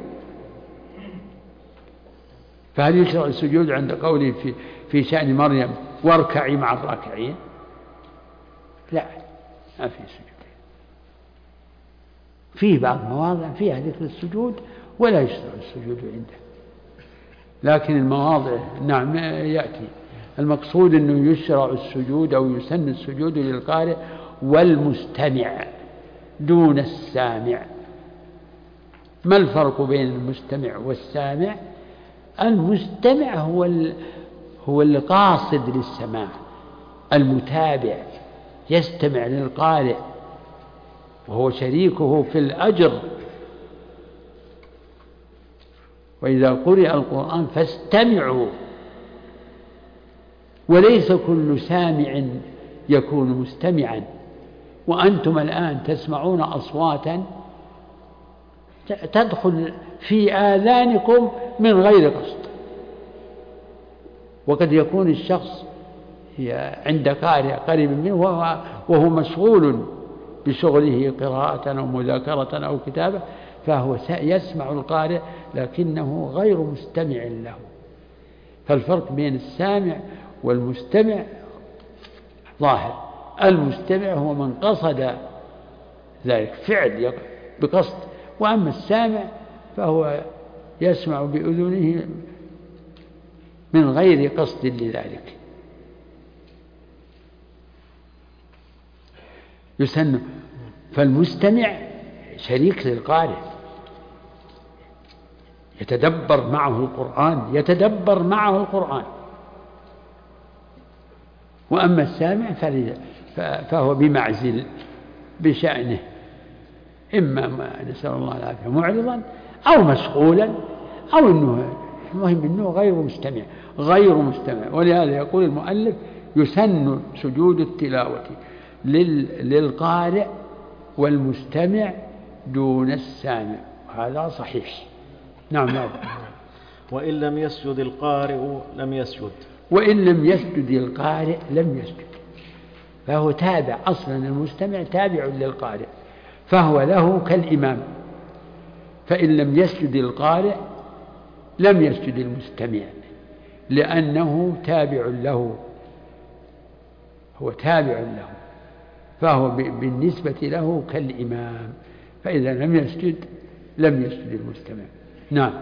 S2: فهل يشرع السجود عند قوله في في شأن مريم واركعي مع الراكعين؟ لا، ما في سجود. فيه بعض مواضع فيها ذكر السجود ولا يشرع السجود عنده، لكن المواضع نعم يأتي. المقصود أنه يشرع السجود أو يسن السجود للقارئ والمستمع دون السامع. ما الفرق بين المستمع والسامع؟ المستمع هو هو القاصد للسماع، المتابع يستمع للقارئ وهو شريكه في الأجر. وإذا قرئ القرآن فاستمعوا، وليس كل سامع يكون مستمعا. وأنتم الآن تسمعون أصواتا تدخل في آذانكم من غير قصد، وقد يكون الشخص عند قارئ قريب منه وهو مشغول بشغله قراءة أو مذاكرة أو كتابة، فهو يسمع القارئ لكنه غير مستمع له. فالفرق بين السامع والمستمع ظاهر. المستمع هو من قصد ذلك فعل بقصد، وأما السامع فهو يسمع بأذنه من غير قصد لذلك. يسن. فالمستمع شريك للقارئ، يتدبر معه القرآن يتدبر معه القرآن. وأما السامع فهو بمعزل بشأنه، إما ما نسأل الله العافية معرضا أو مشغولا أو أنه المهم أنه غير مستمع غير مستمع ولهذا يقول المؤلف يسن سجود التلاوة للقارئ والمستمع دون السامع، هذا صحيح. نعم. نعم.
S1: وإن لم يسجد القارئ لم يسجد.
S2: وإن لم يسجد القارئ لم يسجد، فهو تابع. أصلا المستمع تابع للقارئ فهو له كالإمام. فإن لم يسجد القارئ لم يسجد المستمع، لأنه تابع له، هو تابع له، فهو بالنسبة له كالإمام. فإذا لم يسجد لم يسجد المستمع. نعم.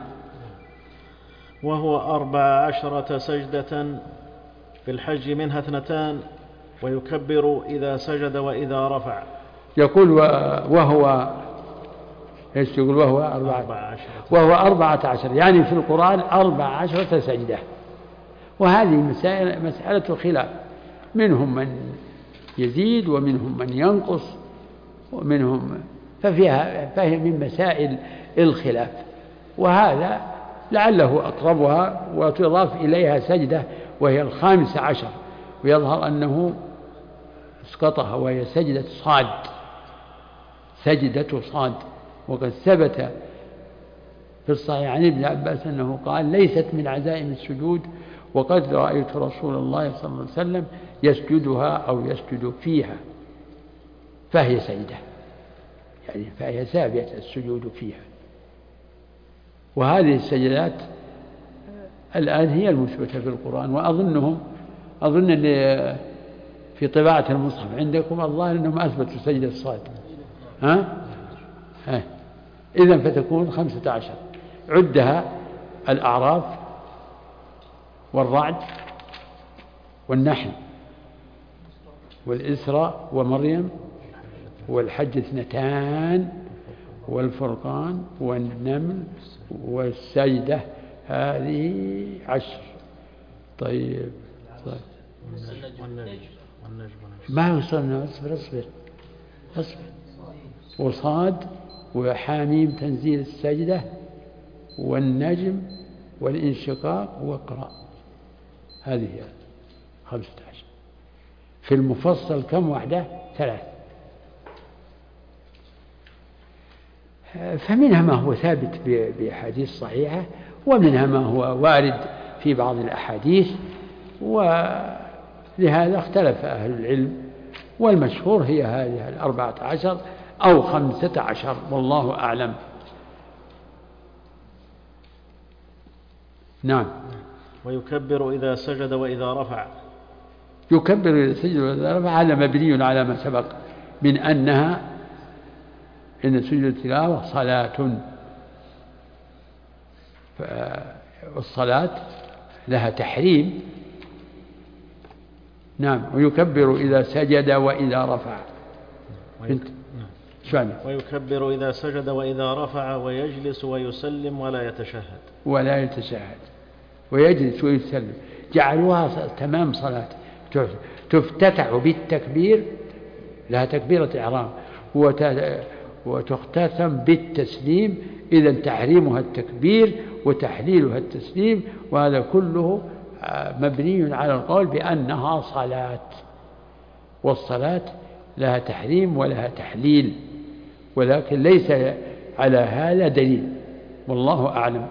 S1: وهو أربع عشرة سجدة في الحج منها اثنتان، ويكبر إذا سجد وإذا رفع.
S2: يقول وهو ايش يقول؟ وهو أربعة عشر وهو أربعة عشر، يعني في القرآن أربع عشرة سجدة. وهذه مسألة, مسألة خلاف، منهم من يزيد ومنهم من ينقص ومنهم، ففيها فهي من مسائل الخلاف، وهذا لعله أقربها. وتضاف إليها سجدة وهي الخامسة عشر، ويظهر أنه اسقطها وهي سجدة صاد، سجدة صاد. وقد ثبت في الصحيح عن ابن عباس أنه قال ليست من عزائم السجود، وقد رأيت رسول الله صلى الله عليه وسلم يسجدها أو يسجد فيها فهي سجدة، يعني فهي ثابتة السجود فيها. وهذه السجدات الآن هي المثبتة في القرآن، وأظنهم أظن اللي في طباعة المصحف عندكم الله أنهم أثبتوا سجدة الصاد. ها؟ ها. إذن فتكون خمسة عشر، عدها الأعراف والرعد والنحل والإسراء ومريم والحج اثنتان والفرقان والنمل والسجدة، هذه عشر. طيب, طيب. ما وصلنا، اصبر اصبر اصبر. وصاد وحاميم تنزيل السجدة والنجم والانشقاق واقرأ، هذه خمسة عشر. في المفصل كم وحدة؟ ثلاث. فمنها ما هو ثابت بأحاديث صحيحة، ومنها ما هو وارد في بعض الأحاديث، ولهذا اختلف أهل العلم، والمشهور هي هذه الأربعة عشر أو خمسة عشر، والله أعلم. نعم.
S1: ويكبر إذا سجد وإذا رفع.
S2: يكبر إذا سجد وإذا رفع، هذا مبني على ما سبق من أنها إن سجود التلاوة صلاة، والصلاة لها تحريم. نعم. ويكبر إذا سجد وإذا رفع.
S1: ويكبر إذا سجد وإذا رفع ويجلس ويسلم ولا يتشهد.
S2: ولا يتشهد ويجلس ويسلم، جعلوها تمام صلاة، تفتتح بالتكبير، لها تكبيرة إحرام، وتختتم بالتسليم. إذن تحريمها التكبير وتحليلها التسليم، وهذا كله مبني على القول بأنها صلاة، والصلاة لها تحريم ولها تحليل، ولكن ليس على هذا دليل، والله أعلم.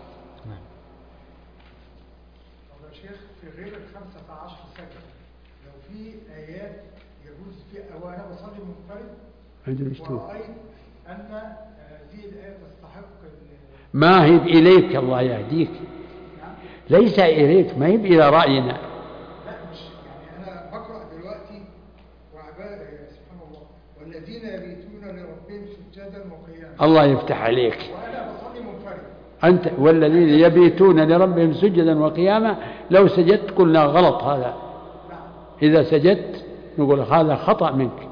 S5: شيخ، في غير الخمسة عشر سجدة لو في آيات يجوز في أولا وصلي منفرد، ورأيت أن هذه الآية تستحق
S2: ما هي إليك، الله يهديك، ليس إليك، ما هي إلى رأينا.
S5: لا مش يعني أنا بقرأ دلوقتي وعبادة سبحان الله والذين يبيتون لربهم سجدا وقياما،
S2: الله يفتح عليك،
S5: وأنا بصلي منفرد.
S2: أنت والذين يبيتون لربهم سجدا وقياما، لو سجدت قلنا غلط هذا، إذا سجدت نقول هذا خطأ منك.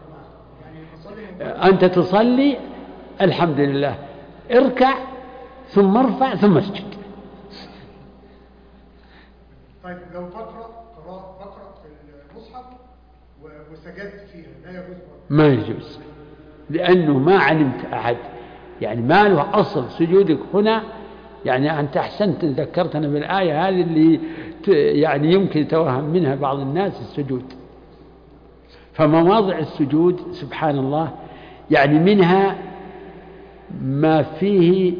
S2: أنت تصلي الحمد لله، اركع ثم ارفع ثم اسجد.
S5: طيب لو بقرأ قراءة بقرأ في المصحف وسجدت فيها لا يجوز؟
S2: ما يجوز، لأنه ما علمت أحد، يعني ما له أصل سجودك هنا. يعني أنت أحسنت ذكرتنا بالآية هذه اللي يعني يمكن توهم منها بعض الناس السجود. فمواضع السجود سبحان الله يعني منها ما فيه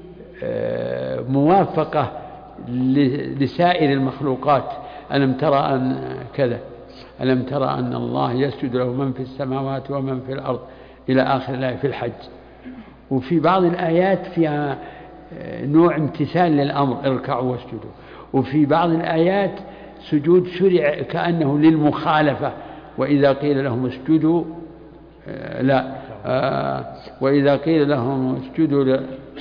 S2: موافقة لسائر المخلوقات. ألم ترى أن كذا، ألم ترى أن الله يسجد له من في السماوات ومن في الأرض إلى آخر الآية في الحج. وفي بعض الآيات فيها نوع امتثال للأمر، اركعوا واسجدوا. وفي بعض الآيات سجود شرع كأنه للمخالفة، وإذا قيل لهم اسجدوا لا آه وإذا قيل لهم اسجدوا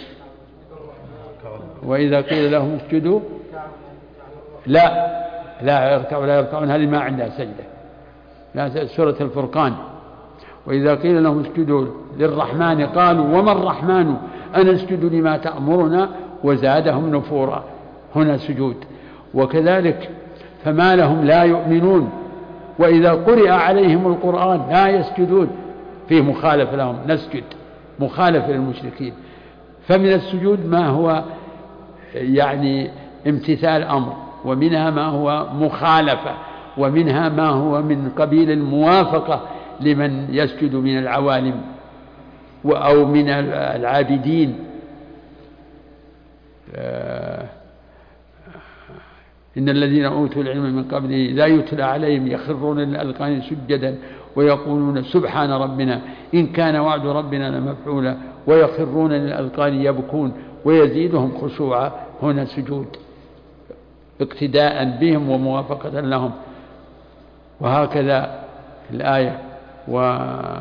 S2: وإذا قيل لهم اسجدوا لا لا يركعوا لا يركعون، هذه ما عندها سجدة. لا، سورة الفرقان وإذا قيل لهم اسجدوا للرحمن قالوا وما الرحمن أنسجد لما تأمرنا وزادهم نفورا، هنا سجود. وكذلك فما لهم لا يؤمنون وإذا قرئ عليهم القرآن لا يسجدون، فيه مخالف لهم، نسجد مخالف للمشركين. فمن السجود ما هو يعني امتثال أمر، ومنها ما هو مخالفة، ومنها ما هو من قبيل الموافقة لمن يسجد من العوالم أو من العابدين. إن الذين أوتوا العلم من قبله لا يتلى عليهم يخرون للأذقان سجدا ويقولون سبحان ربنا إن كان وعد ربنا لمفعولا ويخرون للأذقان يبكون ويزيدهم خشوعا. هنا سجود اقتداء بهم وموافقة لهم. وهكذا الآية و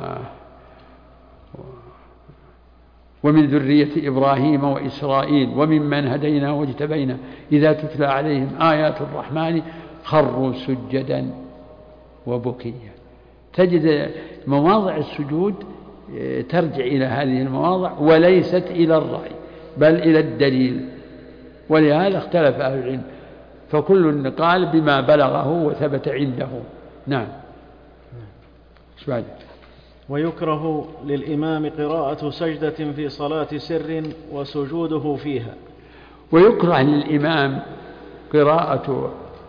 S2: ومن ذرية إبراهيم وإسرائيل وممن هدينا واجتبينا إذا تتلى عليهم آيات الرحمن خروا سجدا وبكيا. تجد مواضع السجود ترجع إلى هذه المواضع وليست إلى الرأي بل إلى الدليل، ولهذا اختلف أهل العلم، فكل قال بما بلغه وثبت عنده. نعم.
S1: ويكره للإمام قراءة سجدة في صلاة سر وسجوده فيها.
S2: ويكره للإمام قراءة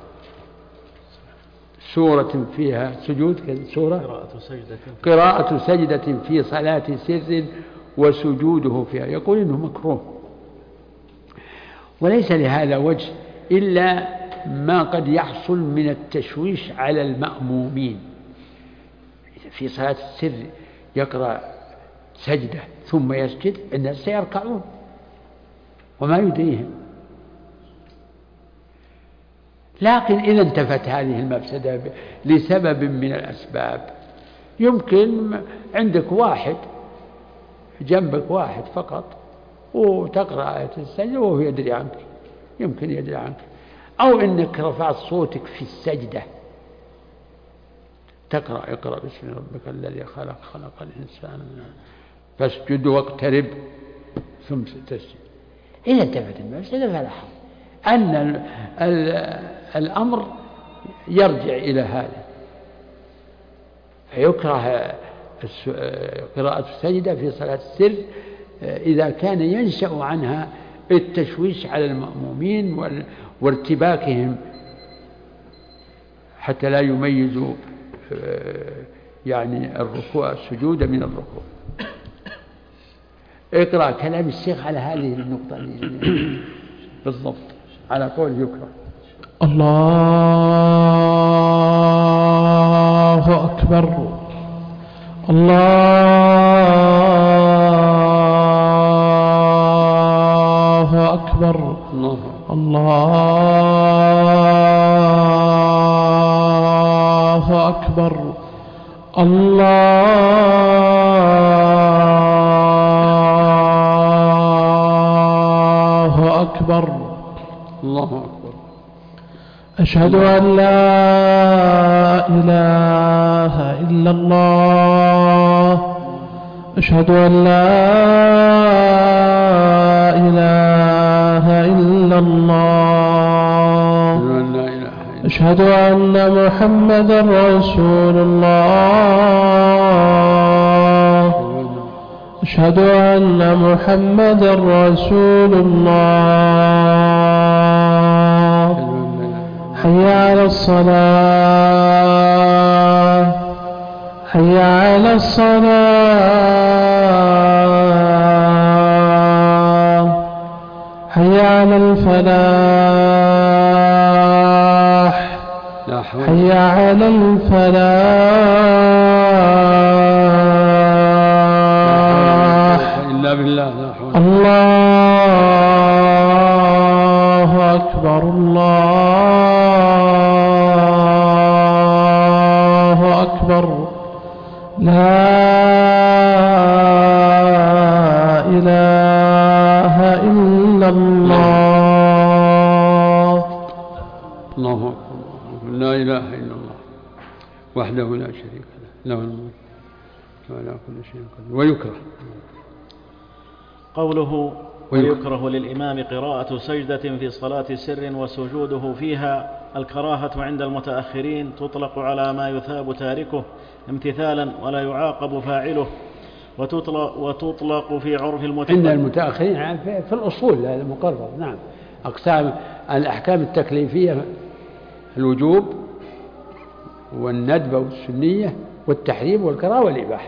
S2: سورة فيها سجود سورة
S1: قراءة سجدة
S2: قراءة سجدة في صلاة سر وسجوده فيها، يقول إنه مكروه، وليس لهذا وجه إلا ما قد يحصل من التشويش على المأمومين. في صلاة السر يقرأ سجدة ثم يسجد، الناس سيركعون وما يدريهم. لكن إذا انتفت هذه المفسدة لسبب من الأسباب، يمكن عندك واحد جنبك واحد فقط وتقرأ آية السجدة وهو يدري عنك، يمكن يدري عنك، أو إنك رفعت صوتك في السجدة تقرأ اقرأ باسم ربك الذي خلق خلق الإنسان فاسجد واقترب ثم تسجد. إذا انتفت المفسدة فلا حرج. أن الأمر يرجع إلى هذا، فيكره قراءة السجدة في صلاة السر إذا كان ينشأ عنها التشويش على المأمومين وارتباكهم حتى لا يميزوا يعني الركوع السجود من الركوع. اقرأ كلام الشيخ على هذه النقطة بالضبط على قول يكره.
S6: الله أكبر الله أكبر الله أكبر الله أكبر
S2: الله أكبر.
S6: أشهد أن لا إله إلا الله أشهد أن لا إله إلا الله أشهد أن محمدا رسول الله أشهد أن محمدا رسول الله. حي على الصلاة حي على الصلاة حي على الفلاح حي على الفلاح.
S2: إلا بالله.
S6: الله أكبر الله أكبر. لا إله إلا الله.
S2: الله أكبر. لا إله إلا الله وحده لا شريك له له الملك وعلى كل شيء قدير. ويكره
S1: قوله ويكره للإمام قراءة سجدة في صلاة سر وسجوده فيها. الكراهة عند المتأخرين تطلق على ما يثاب تاركه امتثالا ولا يعاقب فاعله، وتطلق, وتطلق في عرف المتقدم.
S2: عند المتأخرين في الأصول هذا مقرر. نعم. أقسام الأحكام التكليفية الوجوب والندب والسنية والتحريم والكراهة والإباحة،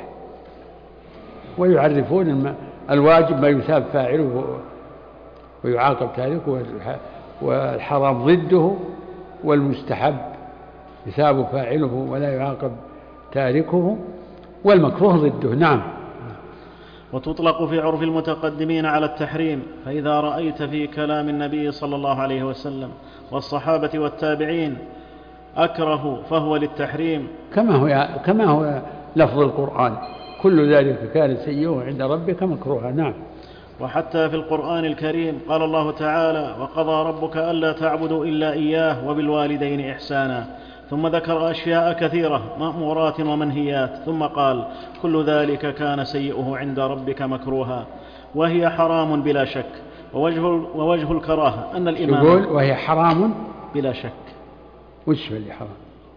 S2: ويعرفون الواجب ما يثاب فاعله ويعاقب تاركه، والحرام ضده والمستحب يثاب فاعله ولا يعاقب تاركه، والمكروه ضده. نعم.
S1: وتطلق في عرف المتقدمين على التحريم، فإذا رأيت في كلام النبي صلى الله عليه وسلم والصحابة والتابعين أكره فهو للتحريم،
S2: كما هو كما هو لفظ القرآن: كل ذلك كان سيئه عند ربك مكروها. نعم.
S1: وحتى في القرآن الكريم قال الله تعالى: وقضى ربك ألا تعبدوا إلا إياه وبالوالدين إحسانا، ثم ذكر أشياء كثيرة مأمورات ومنهيات، ثم قال: كل ذلك كان سيئه عند ربك مكروها، وهي حرام بلا شك. ووجه, ووجه الكراهة أن الإمام
S2: يقول وهي حرام
S1: بلا شك.
S2: وش اللي حرام؟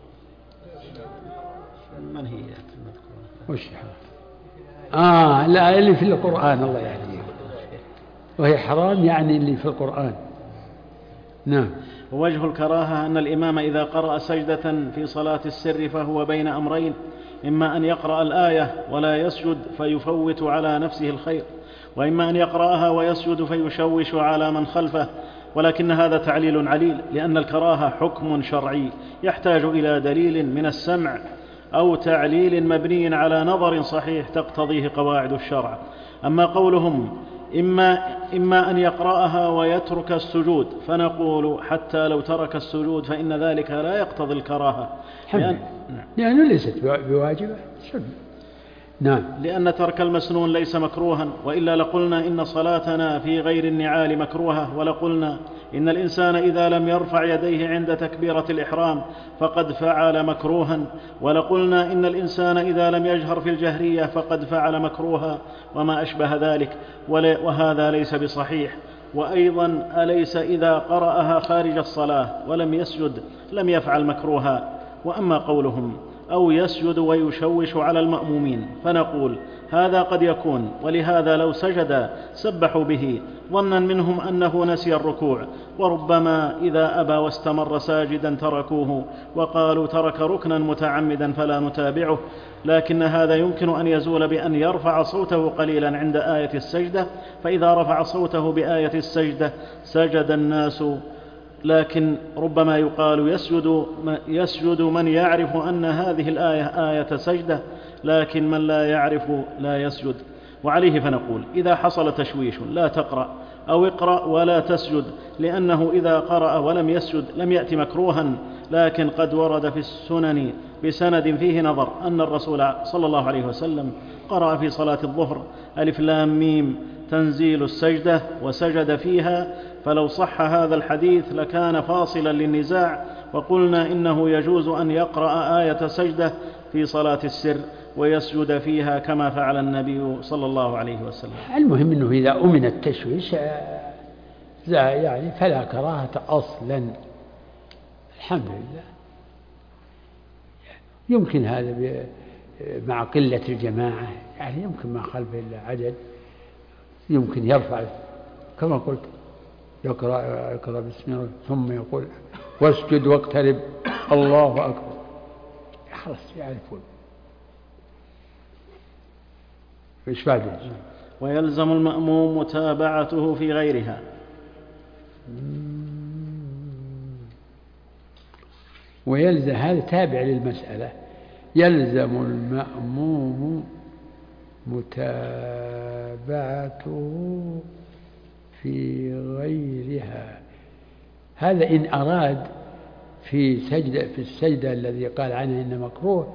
S1: المنهيات.
S2: وش حرام؟ آه لا، اللي في القرآن. الله يهديك. وهي حرام يعني اللي في القرآن. نعم.
S1: ووجه الكراهة أن الإمام إذا قرأ سجدة في صلاة السر فهو بين أمرين: إما أن يقرأ الآية ولا يسجد فيفوت على نفسه الخير، وإما أن يقرأها ويسجد فيشوش على من خلفه. ولكن هذا تعليل عليل، لأن الكراهة حكم شرعي يحتاج إلى دليل من السمع أو تعليل مبني على نظر صحيح تقتضيه قواعد الشرع. أما قولهم إما, إما أن يقرأها ويترك السجود، فنقول حتى لو ترك السجود فإن ذلك لا يقتضي الكراهة، لأن
S2: لأنه ليست بواجبة. نعم.
S1: لأن ترك المسنون ليس مكروها، وإلا لقلنا إن صلاتنا في غير النعال مكروهة، ولقلنا إن الإنسان إذا لم يرفع يديه عند تكبيرة الإحرام فقد فعل مكروها، ولقلنا إن الإنسان إذا لم يجهر في الجهرية فقد فعل مكروها، وما أشبه ذلك، وهذا ليس بصحيح. وأيضا أليس إذا قرأها خارج الصلاة ولم يسجد لم يفعل مكروها؟ وأما قولهم أو يسجد ويشوش على المأمومين، فنقول هذا قد يكون، ولهذا لو سجد سبحوا به ظنا منهم أنه نسي الركوع، وربما إذا أبى واستمر ساجدا تركوه وقالوا ترك ركنا متعمدا فلا نتابعه. لكن هذا يمكن أن يزول بأن يرفع صوته قليلا عند آية السجدة، فإذا رفع صوته بآية السجدة سجد الناس. لكن ربما يقال يسجد, يسجد من يعرف أن هذه الآية آية سجدة، لكن من لا يعرف لا يسجد. وعليه فنقول إذا حصل تشويش لا تقرأ، أو اقرأ ولا تسجد، لأنه إذا قرأ ولم يسجد لم يأت مكروها. لكن قد ورد في السنن بسند فيه نظر أن الرسول صلى الله عليه وسلم قرأ في صلاة الظهر ألف لام ميم تنزيل السجدة وسجد فيها، فلو صح هذا الحديث لكان فاصلا للنزاع، وقلنا إنه يجوز أن يقرأ آية سجدة في صلاة السر ويسجد فيها كما فعل النبي صلى الله عليه وسلم.
S2: المهم أنه إذا أمن التشويش يعني فلا كراهة أصلا. الحمد لله. يمكن هذا مع قلة الجماعة، يعني يمكن ما خلف إلا عدد، يمكن يرفع كما قلت يقرأ, يقرأ بسم الله ثم يقول واسجد واقترب الله أكبر، خلاص يعرفون. إيش بعده؟
S1: ويلزم المأموم متابعته في غيرها.
S2: ويلزم، هذا تابع للمسألة، يلزم المأموم متابعته في غيرها. هذا إن أراد في سجدة في السجدة الذي قال عنها إن مكروه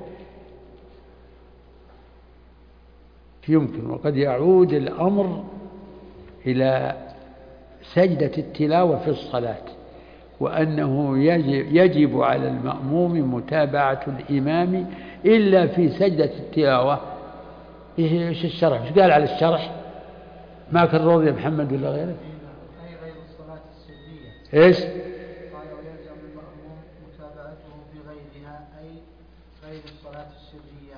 S2: يمكن، وقد يعود الأمر إلى سجدة التلاوة في الصلاة، وأنه يجب, يجب على المأموم متابعة الإمام إلا في سجدة التلاوة. إيش الشرح؟ إيش قال على الشرح؟ ما كان راضي محمد ولا غيره؟
S7: أي غير الصلاة السرية.
S2: إيش؟
S7: قال ويلزم المأموم متابعته في غيرها، أي غير الصلاة السرية،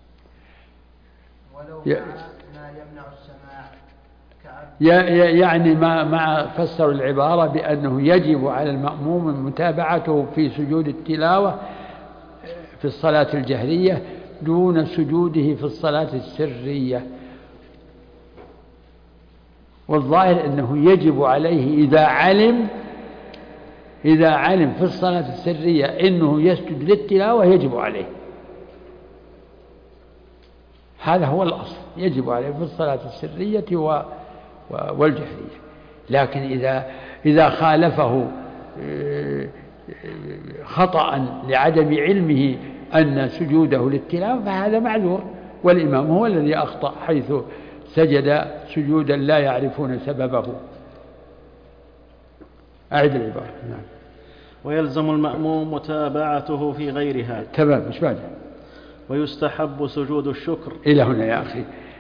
S7: ولو مع ما يمنع السماع كعبد.
S2: يعني ما ما فسروا العبارة بأنه يجب على المأموم متابعته في سجود التلاوة في الصلاة الجهرية دون سجوده في الصلاة السرية. والظاهر أنه يجب عليه إذا علم إذا علم في الصلاة السرية إنه يسجد للتلاوة يجب عليه، هذا هو الأصل، يجب عليه في الصلاة السرية والجهرية. لكن إذا إذا خالفه خطأ لعدم علمه أن سجوده للتلاوة فهذا معذور، والإمام هو الذي أخطأ حيث سجد سجودا لا يعرفون سببه. أعد العبارة. نعم.
S1: ويلزم المأموم متابعته في غيرها.
S2: تمام. مش بعد.
S1: ويستحب سجود الشكر.
S2: إلى هنا يا أخي.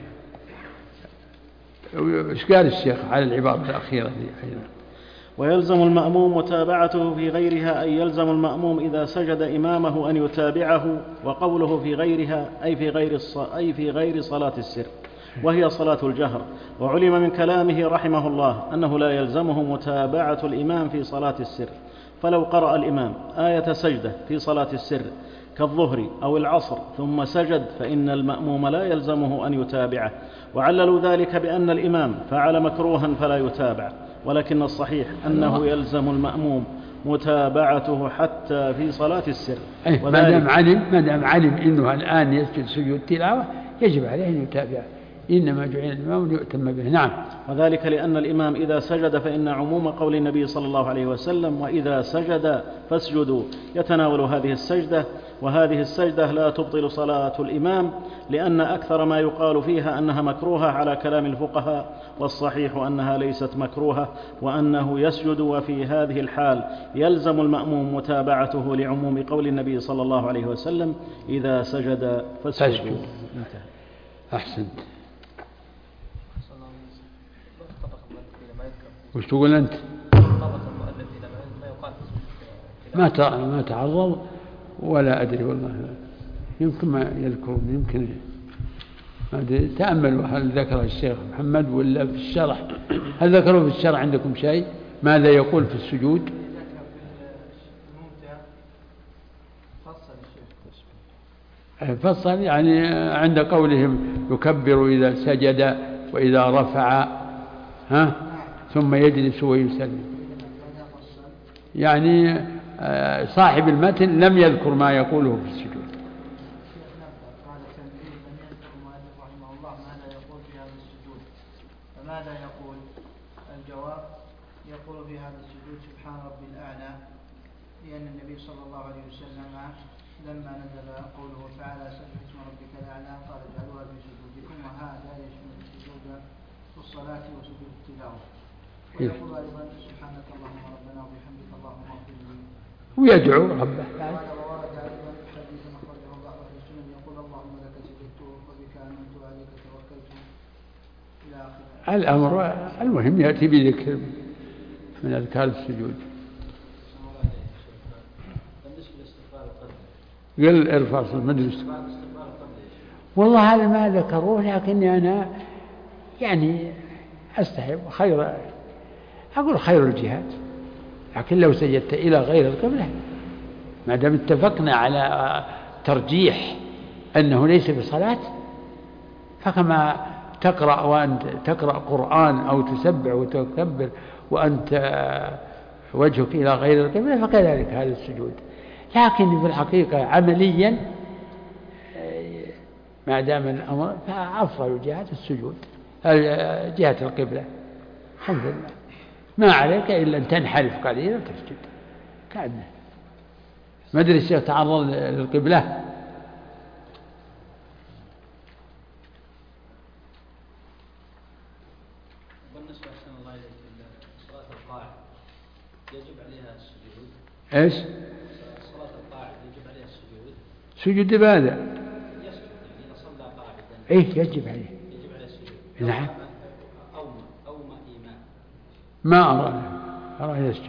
S2: إيش قال الشيخ على العبارة الأخيرة دي؟
S1: ويلزم المأموم متابعته في غيرها، أي يلزم المأموم إذا سجد إمامه أن يتابعه، وقوله في غيرها أي في غير أي في غير صلاة السر، وهي صلاة الجهر. وعلم من كلامه رحمه الله أنه لا يلزمه متابعة الإمام في صلاة السر، فلو قرأ الإمام آية سجدة في صلاة السر كالظهر أو العصر ثم سجد فإن المأموم لا يلزمه أن يتابعه، وعللوا ذلك بأن الإمام فعل مكروها فلا يتابع، ولكن الصحيح أنه يلزم المأموم متابعته حتى في صلاة السر.
S2: ما دام علم ما دام علم إنه الآن يسجد سجود تلاوة يجب عليه أن يتابعه، إنما جعل الإمام ليؤتم به. نعم.
S1: وذلك لأن الإمام إذا سجد فإن عموم قول النبي صلى الله عليه وسلم وإذا سجد فاسجدوا يتناول هذه السجدة، وهذه السجدة لا تبطل صلاة الإمام، لأن أكثر ما يقال فيها أنها مكروهة على كلام الفقهاء، والصحيح أنها ليست مكروهة وأنه يسجد، وفي هذه الحال يلزم المأموم متابعته لعموم قول النبي صلى الله عليه وسلم إذا سجد فاسجدوا.
S2: أحسنت. وش تقول أنت؟ ما ما تعرض ولا أدري والله، يمكن ما يذكرون، يمكن ما أدري. تأملوا هل ذكر الشيخ محمد ولا في الشرح؟ هل ذكروا في الشرح عندكم شيء ماذا يقول في السجود؟ فصل يعني عند قولهم يكبر إذا سجد وإذا رفع ها ثم يجلس ويسلم، يعني صاحب المتن لم يذكر ما يقوله في السجود.
S7: فماذا يقول؟ الجواب يقول في هذا السجود سبحان ربي الأعلى، لأن النبي صلى الله عليه وسلم لما نزل قوله تعالى سبح اسم ربك الأعلى قال اجعلوها في سجودكم، وهذا يشمل السجود في الصلاة وسجود التلاوة. ويقول أيضا سبحانك اللهم ربنا وبحمدك اللهم اغفر لي،
S2: ويدعو ربه.
S7: وورد أيضا حديث أخرجه بعض أهل السنن يقول اللهم لك سجدت وبك آمنت وعليك توكلت إلى آخره.
S2: الأمر المهم يأتي بذكر من أذكار السجود. قل ارفع صوت مدرس. والله هذا ما ذكروه، لكني أنا يعني أستحب خير، أقول خير الجهاد، لكن لو سجدت إلى غير القبلة ما دام اتفقنا على ترجيح أنه ليس بصلاة، فكما تقرأ وأنت تقرأ قرآن أو تسبح وتكبر وأنت وجهك إلى غير القبلة فكذلك هذا السجود. لكن في الحقيقة عمليا ما دام الأمر فأفضل جهة السجود جهة القبلة. الحمد لله ما عليك إلا أن تنحرف قليلا وتسجد كأنه ما أدري الشيخ تعرض للقبلة.
S4: بالنسبة أحسن الله إليك صلاة القاعد يجب عليها السجود؟
S2: إيش؟
S4: صلاة القاعد يجب عليها السجود؟
S2: سجود عبادة.
S4: يسجد يعني إذا صلى قاعدا.
S2: إيه يجب عليه.
S4: يجب عليه السجود.
S2: نعم.
S4: أو أو ما إيمان.
S2: ما أرى أرى يسجد.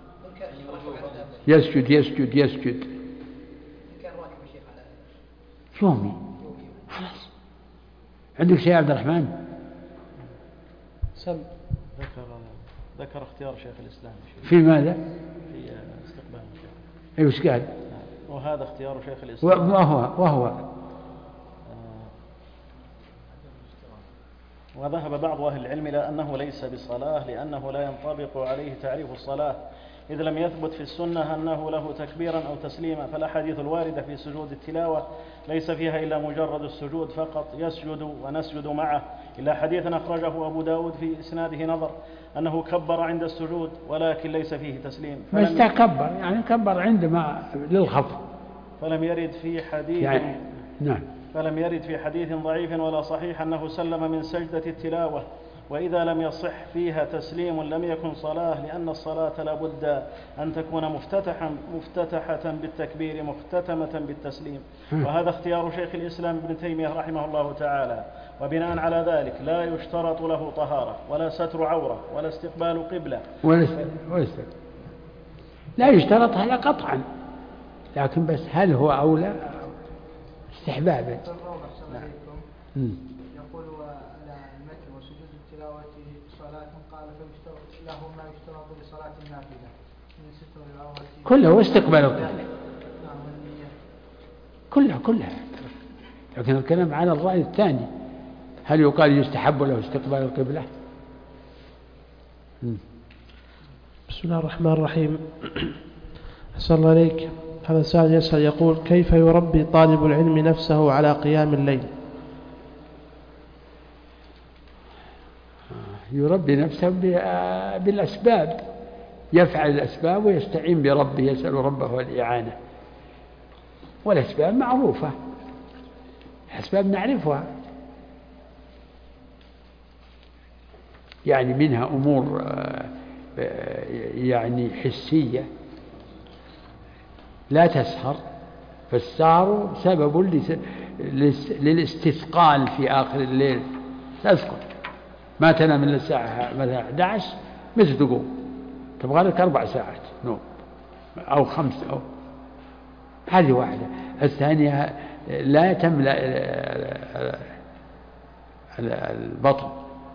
S2: يسجد يسجد يسجد.
S7: كان راكب الشيخ على
S2: يومي خلاص. عندك شيء عبد الرحمن؟
S1: سم ذكر ذكر اختيار شيخ الإسلام
S2: في ماذا؟
S1: في استقبال الشيخ.
S2: أي وش قال؟
S1: وهذا اختيار شيخ الإسلام.
S2: وهو وهو
S1: وذهب بعض أهل العلم إلى أنه ليس بصلاة، لأنه لا ينطبق عليه تعريف الصلاة، إذ لم يثبت في السنة أنه له تكبيرا أو تسليما، فالأحاديث الواردة في سجود التلاوة ليس فيها إلا مجرد السجود فقط، يسجد ونسجد معه، إلا حديثا أخرجه أبو داود في إسناده نظر أنه كبر عند السجود ولكن ليس فيه تسليم.
S2: بس تكبر يعني كبر عندما للخفض.
S1: فلم يرد في حديث
S2: يعني نعم
S1: فلم يرد في حديث ضعيف ولا صحيح أنه سلم من سجدة التلاوة، وإذا لم يصح فيها تسليم لم يكن صلاة، لأن الصلاة لا بد أن تكون مفتتحا مفتتحة بالتكبير مختتمة بالتسليم، وهذا اختيار شيخ الإسلام ابن تيمية رحمه الله تعالى. وبناء على ذلك لا يشترط له طهارة ولا ستر عورة ولا استقبال قبلة
S2: ولا لا يشترط هذا قطعا، لكن بس هل هو أولى استحبابا.
S7: نعم. يقول على المتن وسجود التلاوة صلاة، قال فيشترط له ما يشترط لصلاة النافلة من ستر العورة
S2: كله واستقبال القبلة كلها كلها. لكن الكلام على الرأي الثاني، هل يقال يستحب له استقبال القبلة؟
S6: بسم الله الرحمن الرحيم. أحسن الله عليك. هذا السائل يسأل يقول: كيف يربي طالب العلم نفسه على قيام الليل؟
S2: يربي نفسه بالأسباب، يفعل الأسباب ويستعين بربه، يسأل ربه الإعانة، والأسباب معروفة، الأسباب نعرفها، يعني منها أمور يعني حسية، لا تسهر، فالسهر سبب للاستثقال في آخر الليل، تسكت ما تنام إلا الساعة مثلا أحد عشر مثل تقوم، تبغى لك أربع ساعات نوم أو خمس، أو هذه واحدة. الثانية لا تملأ البطن،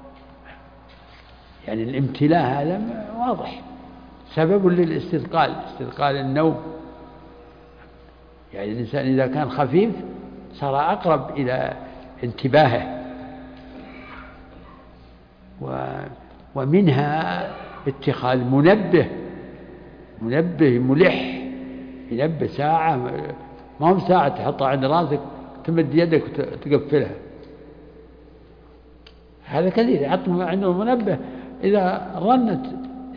S2: يعني الامتلاء هذا واضح سبب للاستثقال، استثقال النوم. يعني الإنسان إذا كان خفيف صار أقرب إلى انتباهه. ومنها اتخاذ منبه، منبه ملح، ينبه ساعة، ما هم ساعة تحطها عند راسك تمد يدك وتقفلها، هذا كثير. يحط عنده منبه إذا رنت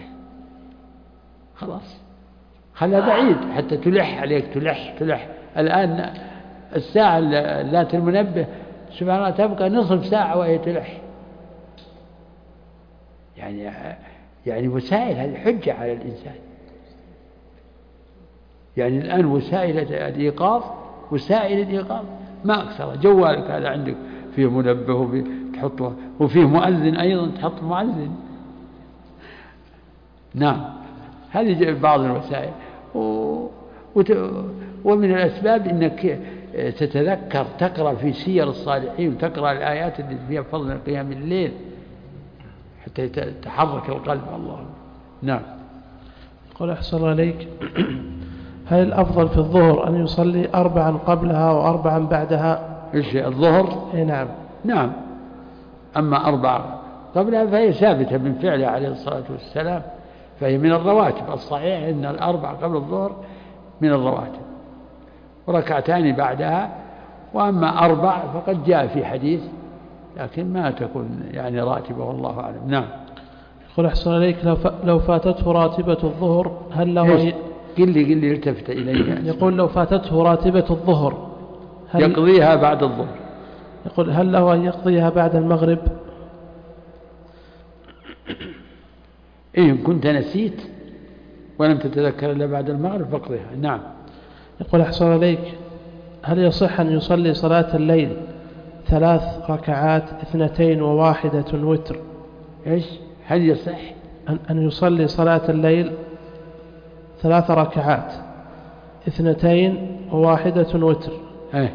S2: خلاص خلها بعيد حتى تلح عليك، تلح تلح. الآن الساعة ذات المنبه سبحان الله تبقى نصف ساعة وهي تلح. يعني يعني وسائل هذه حجة على الإنسان. يعني الآن وسائل الإيقاظ، وسائل الإيقاظ ما أكثر. جوالك هذا عندك فيه منبه تحطه، وفيه مؤذن أيضا تحط مؤذن. نعم، هذه بعض الوسائل. و... وت... ومن الأسباب أنك تتذكر، تقرأ في سير الصالحين وتقرأ الآيات التي فيها فضل قيام الليل حتى يتحرك القلب. الله. نعم.
S6: قل أحسن عليك. هل الأفضل في الظهر أن يصلي أربعا قبلها وأربعا بعدها؟
S2: إيش الظهر؟
S6: إيه نعم.
S2: نعم. أما أربعة قبلها فهي ثابتة من فعله عليه الصلاة والسلام، فهي من الرواتب. الصحيح أن الأربع قبل الظهر من الرواتب، وركعتان بعدها. وأما أربع فقد جاء في حديث، لكن ما تكون يعني راتبة، والله أعلم. نعم.
S6: يقول أحسن عليك: لو فاتته راتبة الظهر هل له
S2: ي... قل لي قل لي التفت إلي.
S6: يقول: لو فاتته راتبة الظهر
S2: هل يقضيها بعد الظهر.
S6: يقول: هل له أن يقضيها بعد المغرب؟
S2: إن كنت نسيت ولم تتذكر إلا بعد المغرب فاقضيها. نعم.
S6: يقول أحسن عليك: هل يصح أن يصلي صلاة الليل ثلاث ركعات اثنتين وواحدة وتر؟
S2: إيش؟ هل يصح
S6: أن يصلي صلاة الليل ثلاث ركعات اثنتين وواحدة وتر؟
S2: إيه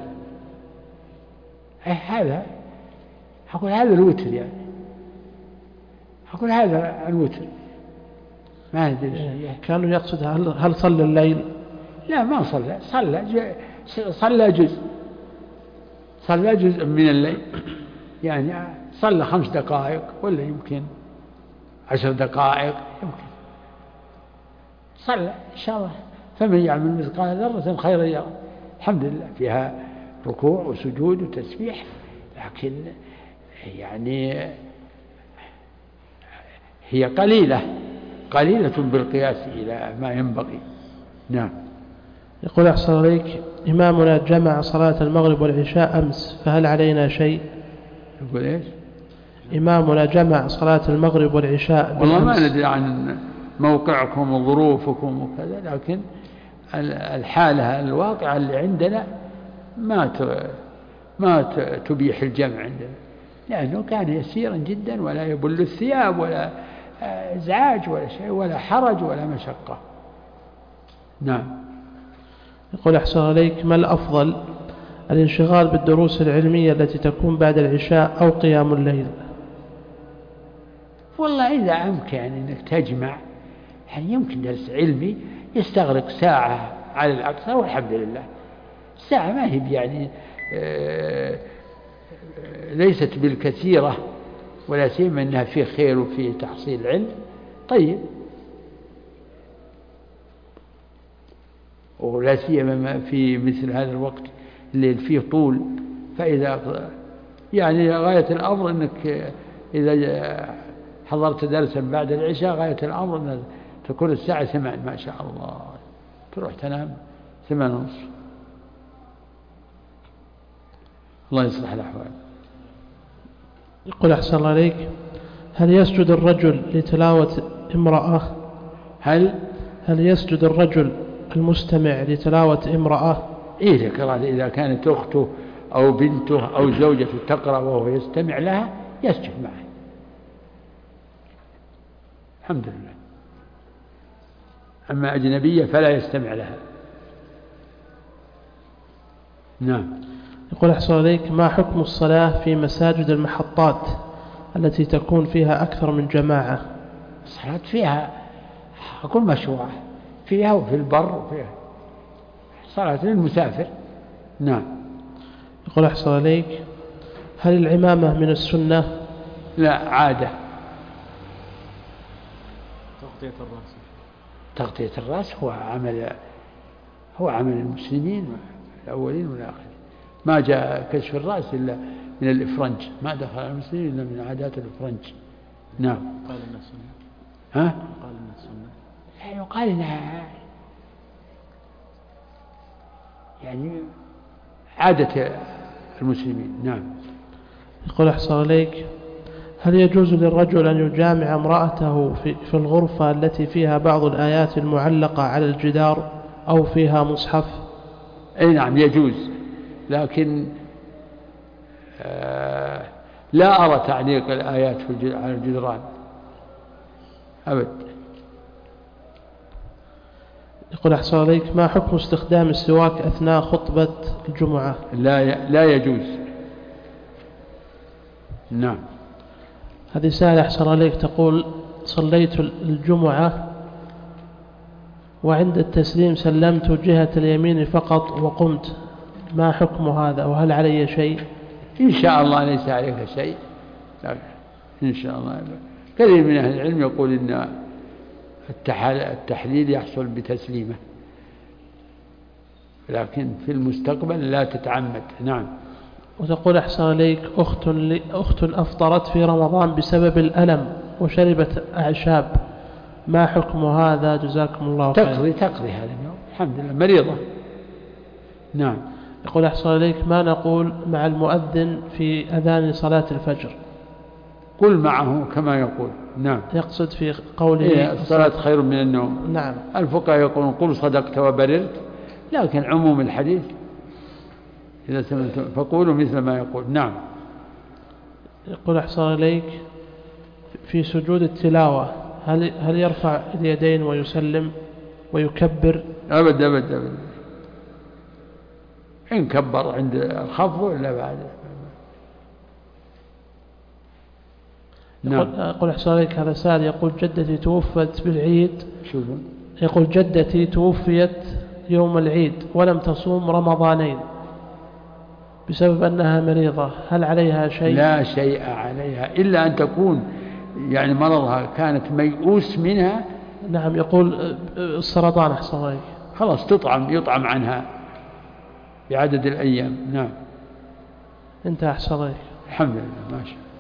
S2: هذا أقول هذا الوتر، يعني أقول هذا الوتر، ما أدري.
S6: كانوا يقصد هل, هل صلى الليل؟
S2: لا ما صلى، صلى صلى جزء صلى جزء من الليل، يعني صلى خمس دقائق ولا يمكن عشر دقائق، يمكن صلى إن شاء الله. فمن يعمل مثقال ذرة خيرا يرى. الحمد لله فيها ركوع وسجود وتسبيح، لكن يعني هي قليلة قليلة بالقياس إلى ما ينبغي. نعم.
S6: يقول أحسن عليك، إمامنا جمع صلاة المغرب والعشاء أمس، فهل علينا شيء؟
S2: يقول إيش؟
S6: إمامنا جمع صلاة المغرب والعشاء
S2: والله ما ندري عن موقعكم وظروفكم وكذا، لكن الحالة الواقعة اللي عندنا ما ما تبيح الجمع عندنا، لأنه كان يسيرا جدا ولا يبل الثياب ولا إزعاج ولا شيء ولا حرج ولا مشقة. نعم.
S6: يقول أحسن عليك، ما الأفضل، الانشغال بالدروس العلمية التي تكون بعد العشاء أو قيام الليل؟
S2: والله إذا أمكن أنك تجمع، يعني يمكن درس علمي يستغرق ساعة على الأكثر والحمد لله. الساعة ما هي يعني ليست بالكثيرة، ولا سيما أنها فيه خير وفيه تحصيل علم. طيب، ولا سيما في مثل هذا الوقت الليل فيه طول، فإذا يعني غاية الأمر أنك إذا حضرت درسا بعد العشاء غاية الأمر أن تكون الساعة ثمان ما شاء الله، تروح تنام ثمان ونصف. الله يصلح الأحوال.
S6: يقول أحسن الله عليك، هل يسجد الرجل لتلاوة امرأة
S2: هل
S6: هل يسجد الرجل المستمع لتلاوة امرأة؟
S2: إيه ذكر، إذا كانت أخته أو بنته أو زوجته تقرأ وهو يستمع لها يسجد معه. الحمد لله. أما أجنبية فلا يستمع لها. نعم.
S6: يقول أحسن عليك، ما حكم الصلاة في مساجد المحطات التي تكون فيها أكثر من جماعة؟
S2: الصلاة فيها أقول مشروعة، فيها وفي البر وفيها صلاة للمسافر. نعم.
S6: يقول أحسن عليك، هل العمامة من السنة؟
S2: لا، عادة.
S1: تغطية الرأس
S2: تغطية الرأس هو عمل هو عمل المسلمين الأولين والآخرين. ما جاء كشف الرأس إلا من الإفرنج، ما دخل المسلمين إلا من عادات الإفرنج. نعم.
S1: قال إنها سنة.
S2: ها؟
S1: قال إنها سنة.
S2: يعني يقال إنها يعني عادة المسلمين. نعم.
S6: يقول أحسن عليك، هل يجوز للرجل أن يجامع امرأته في, في الغرفة التي فيها بعض الآيات المعلقة على الجدار أو فيها مصحف؟
S2: أي نعم يجوز، لكن آه لا أرى تعليق الآيات على الجدران أبد.
S6: يقول أحسن عليك، ما حكم استخدام السواك أثناء خطبة الجمعة؟
S2: لا لا يجوز. نعم.
S6: هذه سائلة أحسن عليك تقول، صليت الجمعة وعند التسليم سلمت جهة اليمين فقط وقمت، ما حكم هذا وهل علي شيء؟
S2: إن شاء الله ليس عليك شيء، إن شاء الله. كثير من أهل العلم يقول إن التحليل يحصل بتسليمه، لكن في المستقبل لا تتعمد. نعم.
S6: وتقول أحسن عليك، أخت, أخت أفطرت في رمضان بسبب الألم وشربت أعشاب، ما حكم هذا جزاكم الله خير؟
S2: تقضي تقضي هذا اليوم، الحمد لله مريضة. نعم.
S6: يقول أحسن عليك، ما نقول مع المؤذن في أذان صلاة الفجر؟
S2: قل معه كما يقول. نعم.
S6: يقصد في قوله
S2: إيه الصلاة خير من النوم.
S6: نعم.
S2: الفقهاء يقولون قل صدقت وبررت، لكن عموم الحديث إذا سمعتم فقولوا مثل ما يقول. نعم.
S6: يقول أحسن عليك، في سجود التلاوة هل هل يرفع اليدين ويسلم ويكبر؟
S2: أبد أبد أبد، إن كبر عند الخفض ولا بعد.
S6: نعم. يقول أحسن عليك، هذا سائل يقول جدتي توفت بالعيد.
S2: شوفوا.
S6: يقول جدتي توفيت يوم العيد ولم تصوم رمضانين بسبب أنها مريضة، هل عليها شيء؟
S2: لا شيء عليها، إلا أن تكون يعني مرضها كانت ميؤوس منها
S6: نعم يقول السرطان أحسن عليك.
S2: خلاص تطعم، يطعم عنها بعدد الأيام. نعم
S6: انت أحسن عليك.
S2: الحمد لله. ما شاء الله.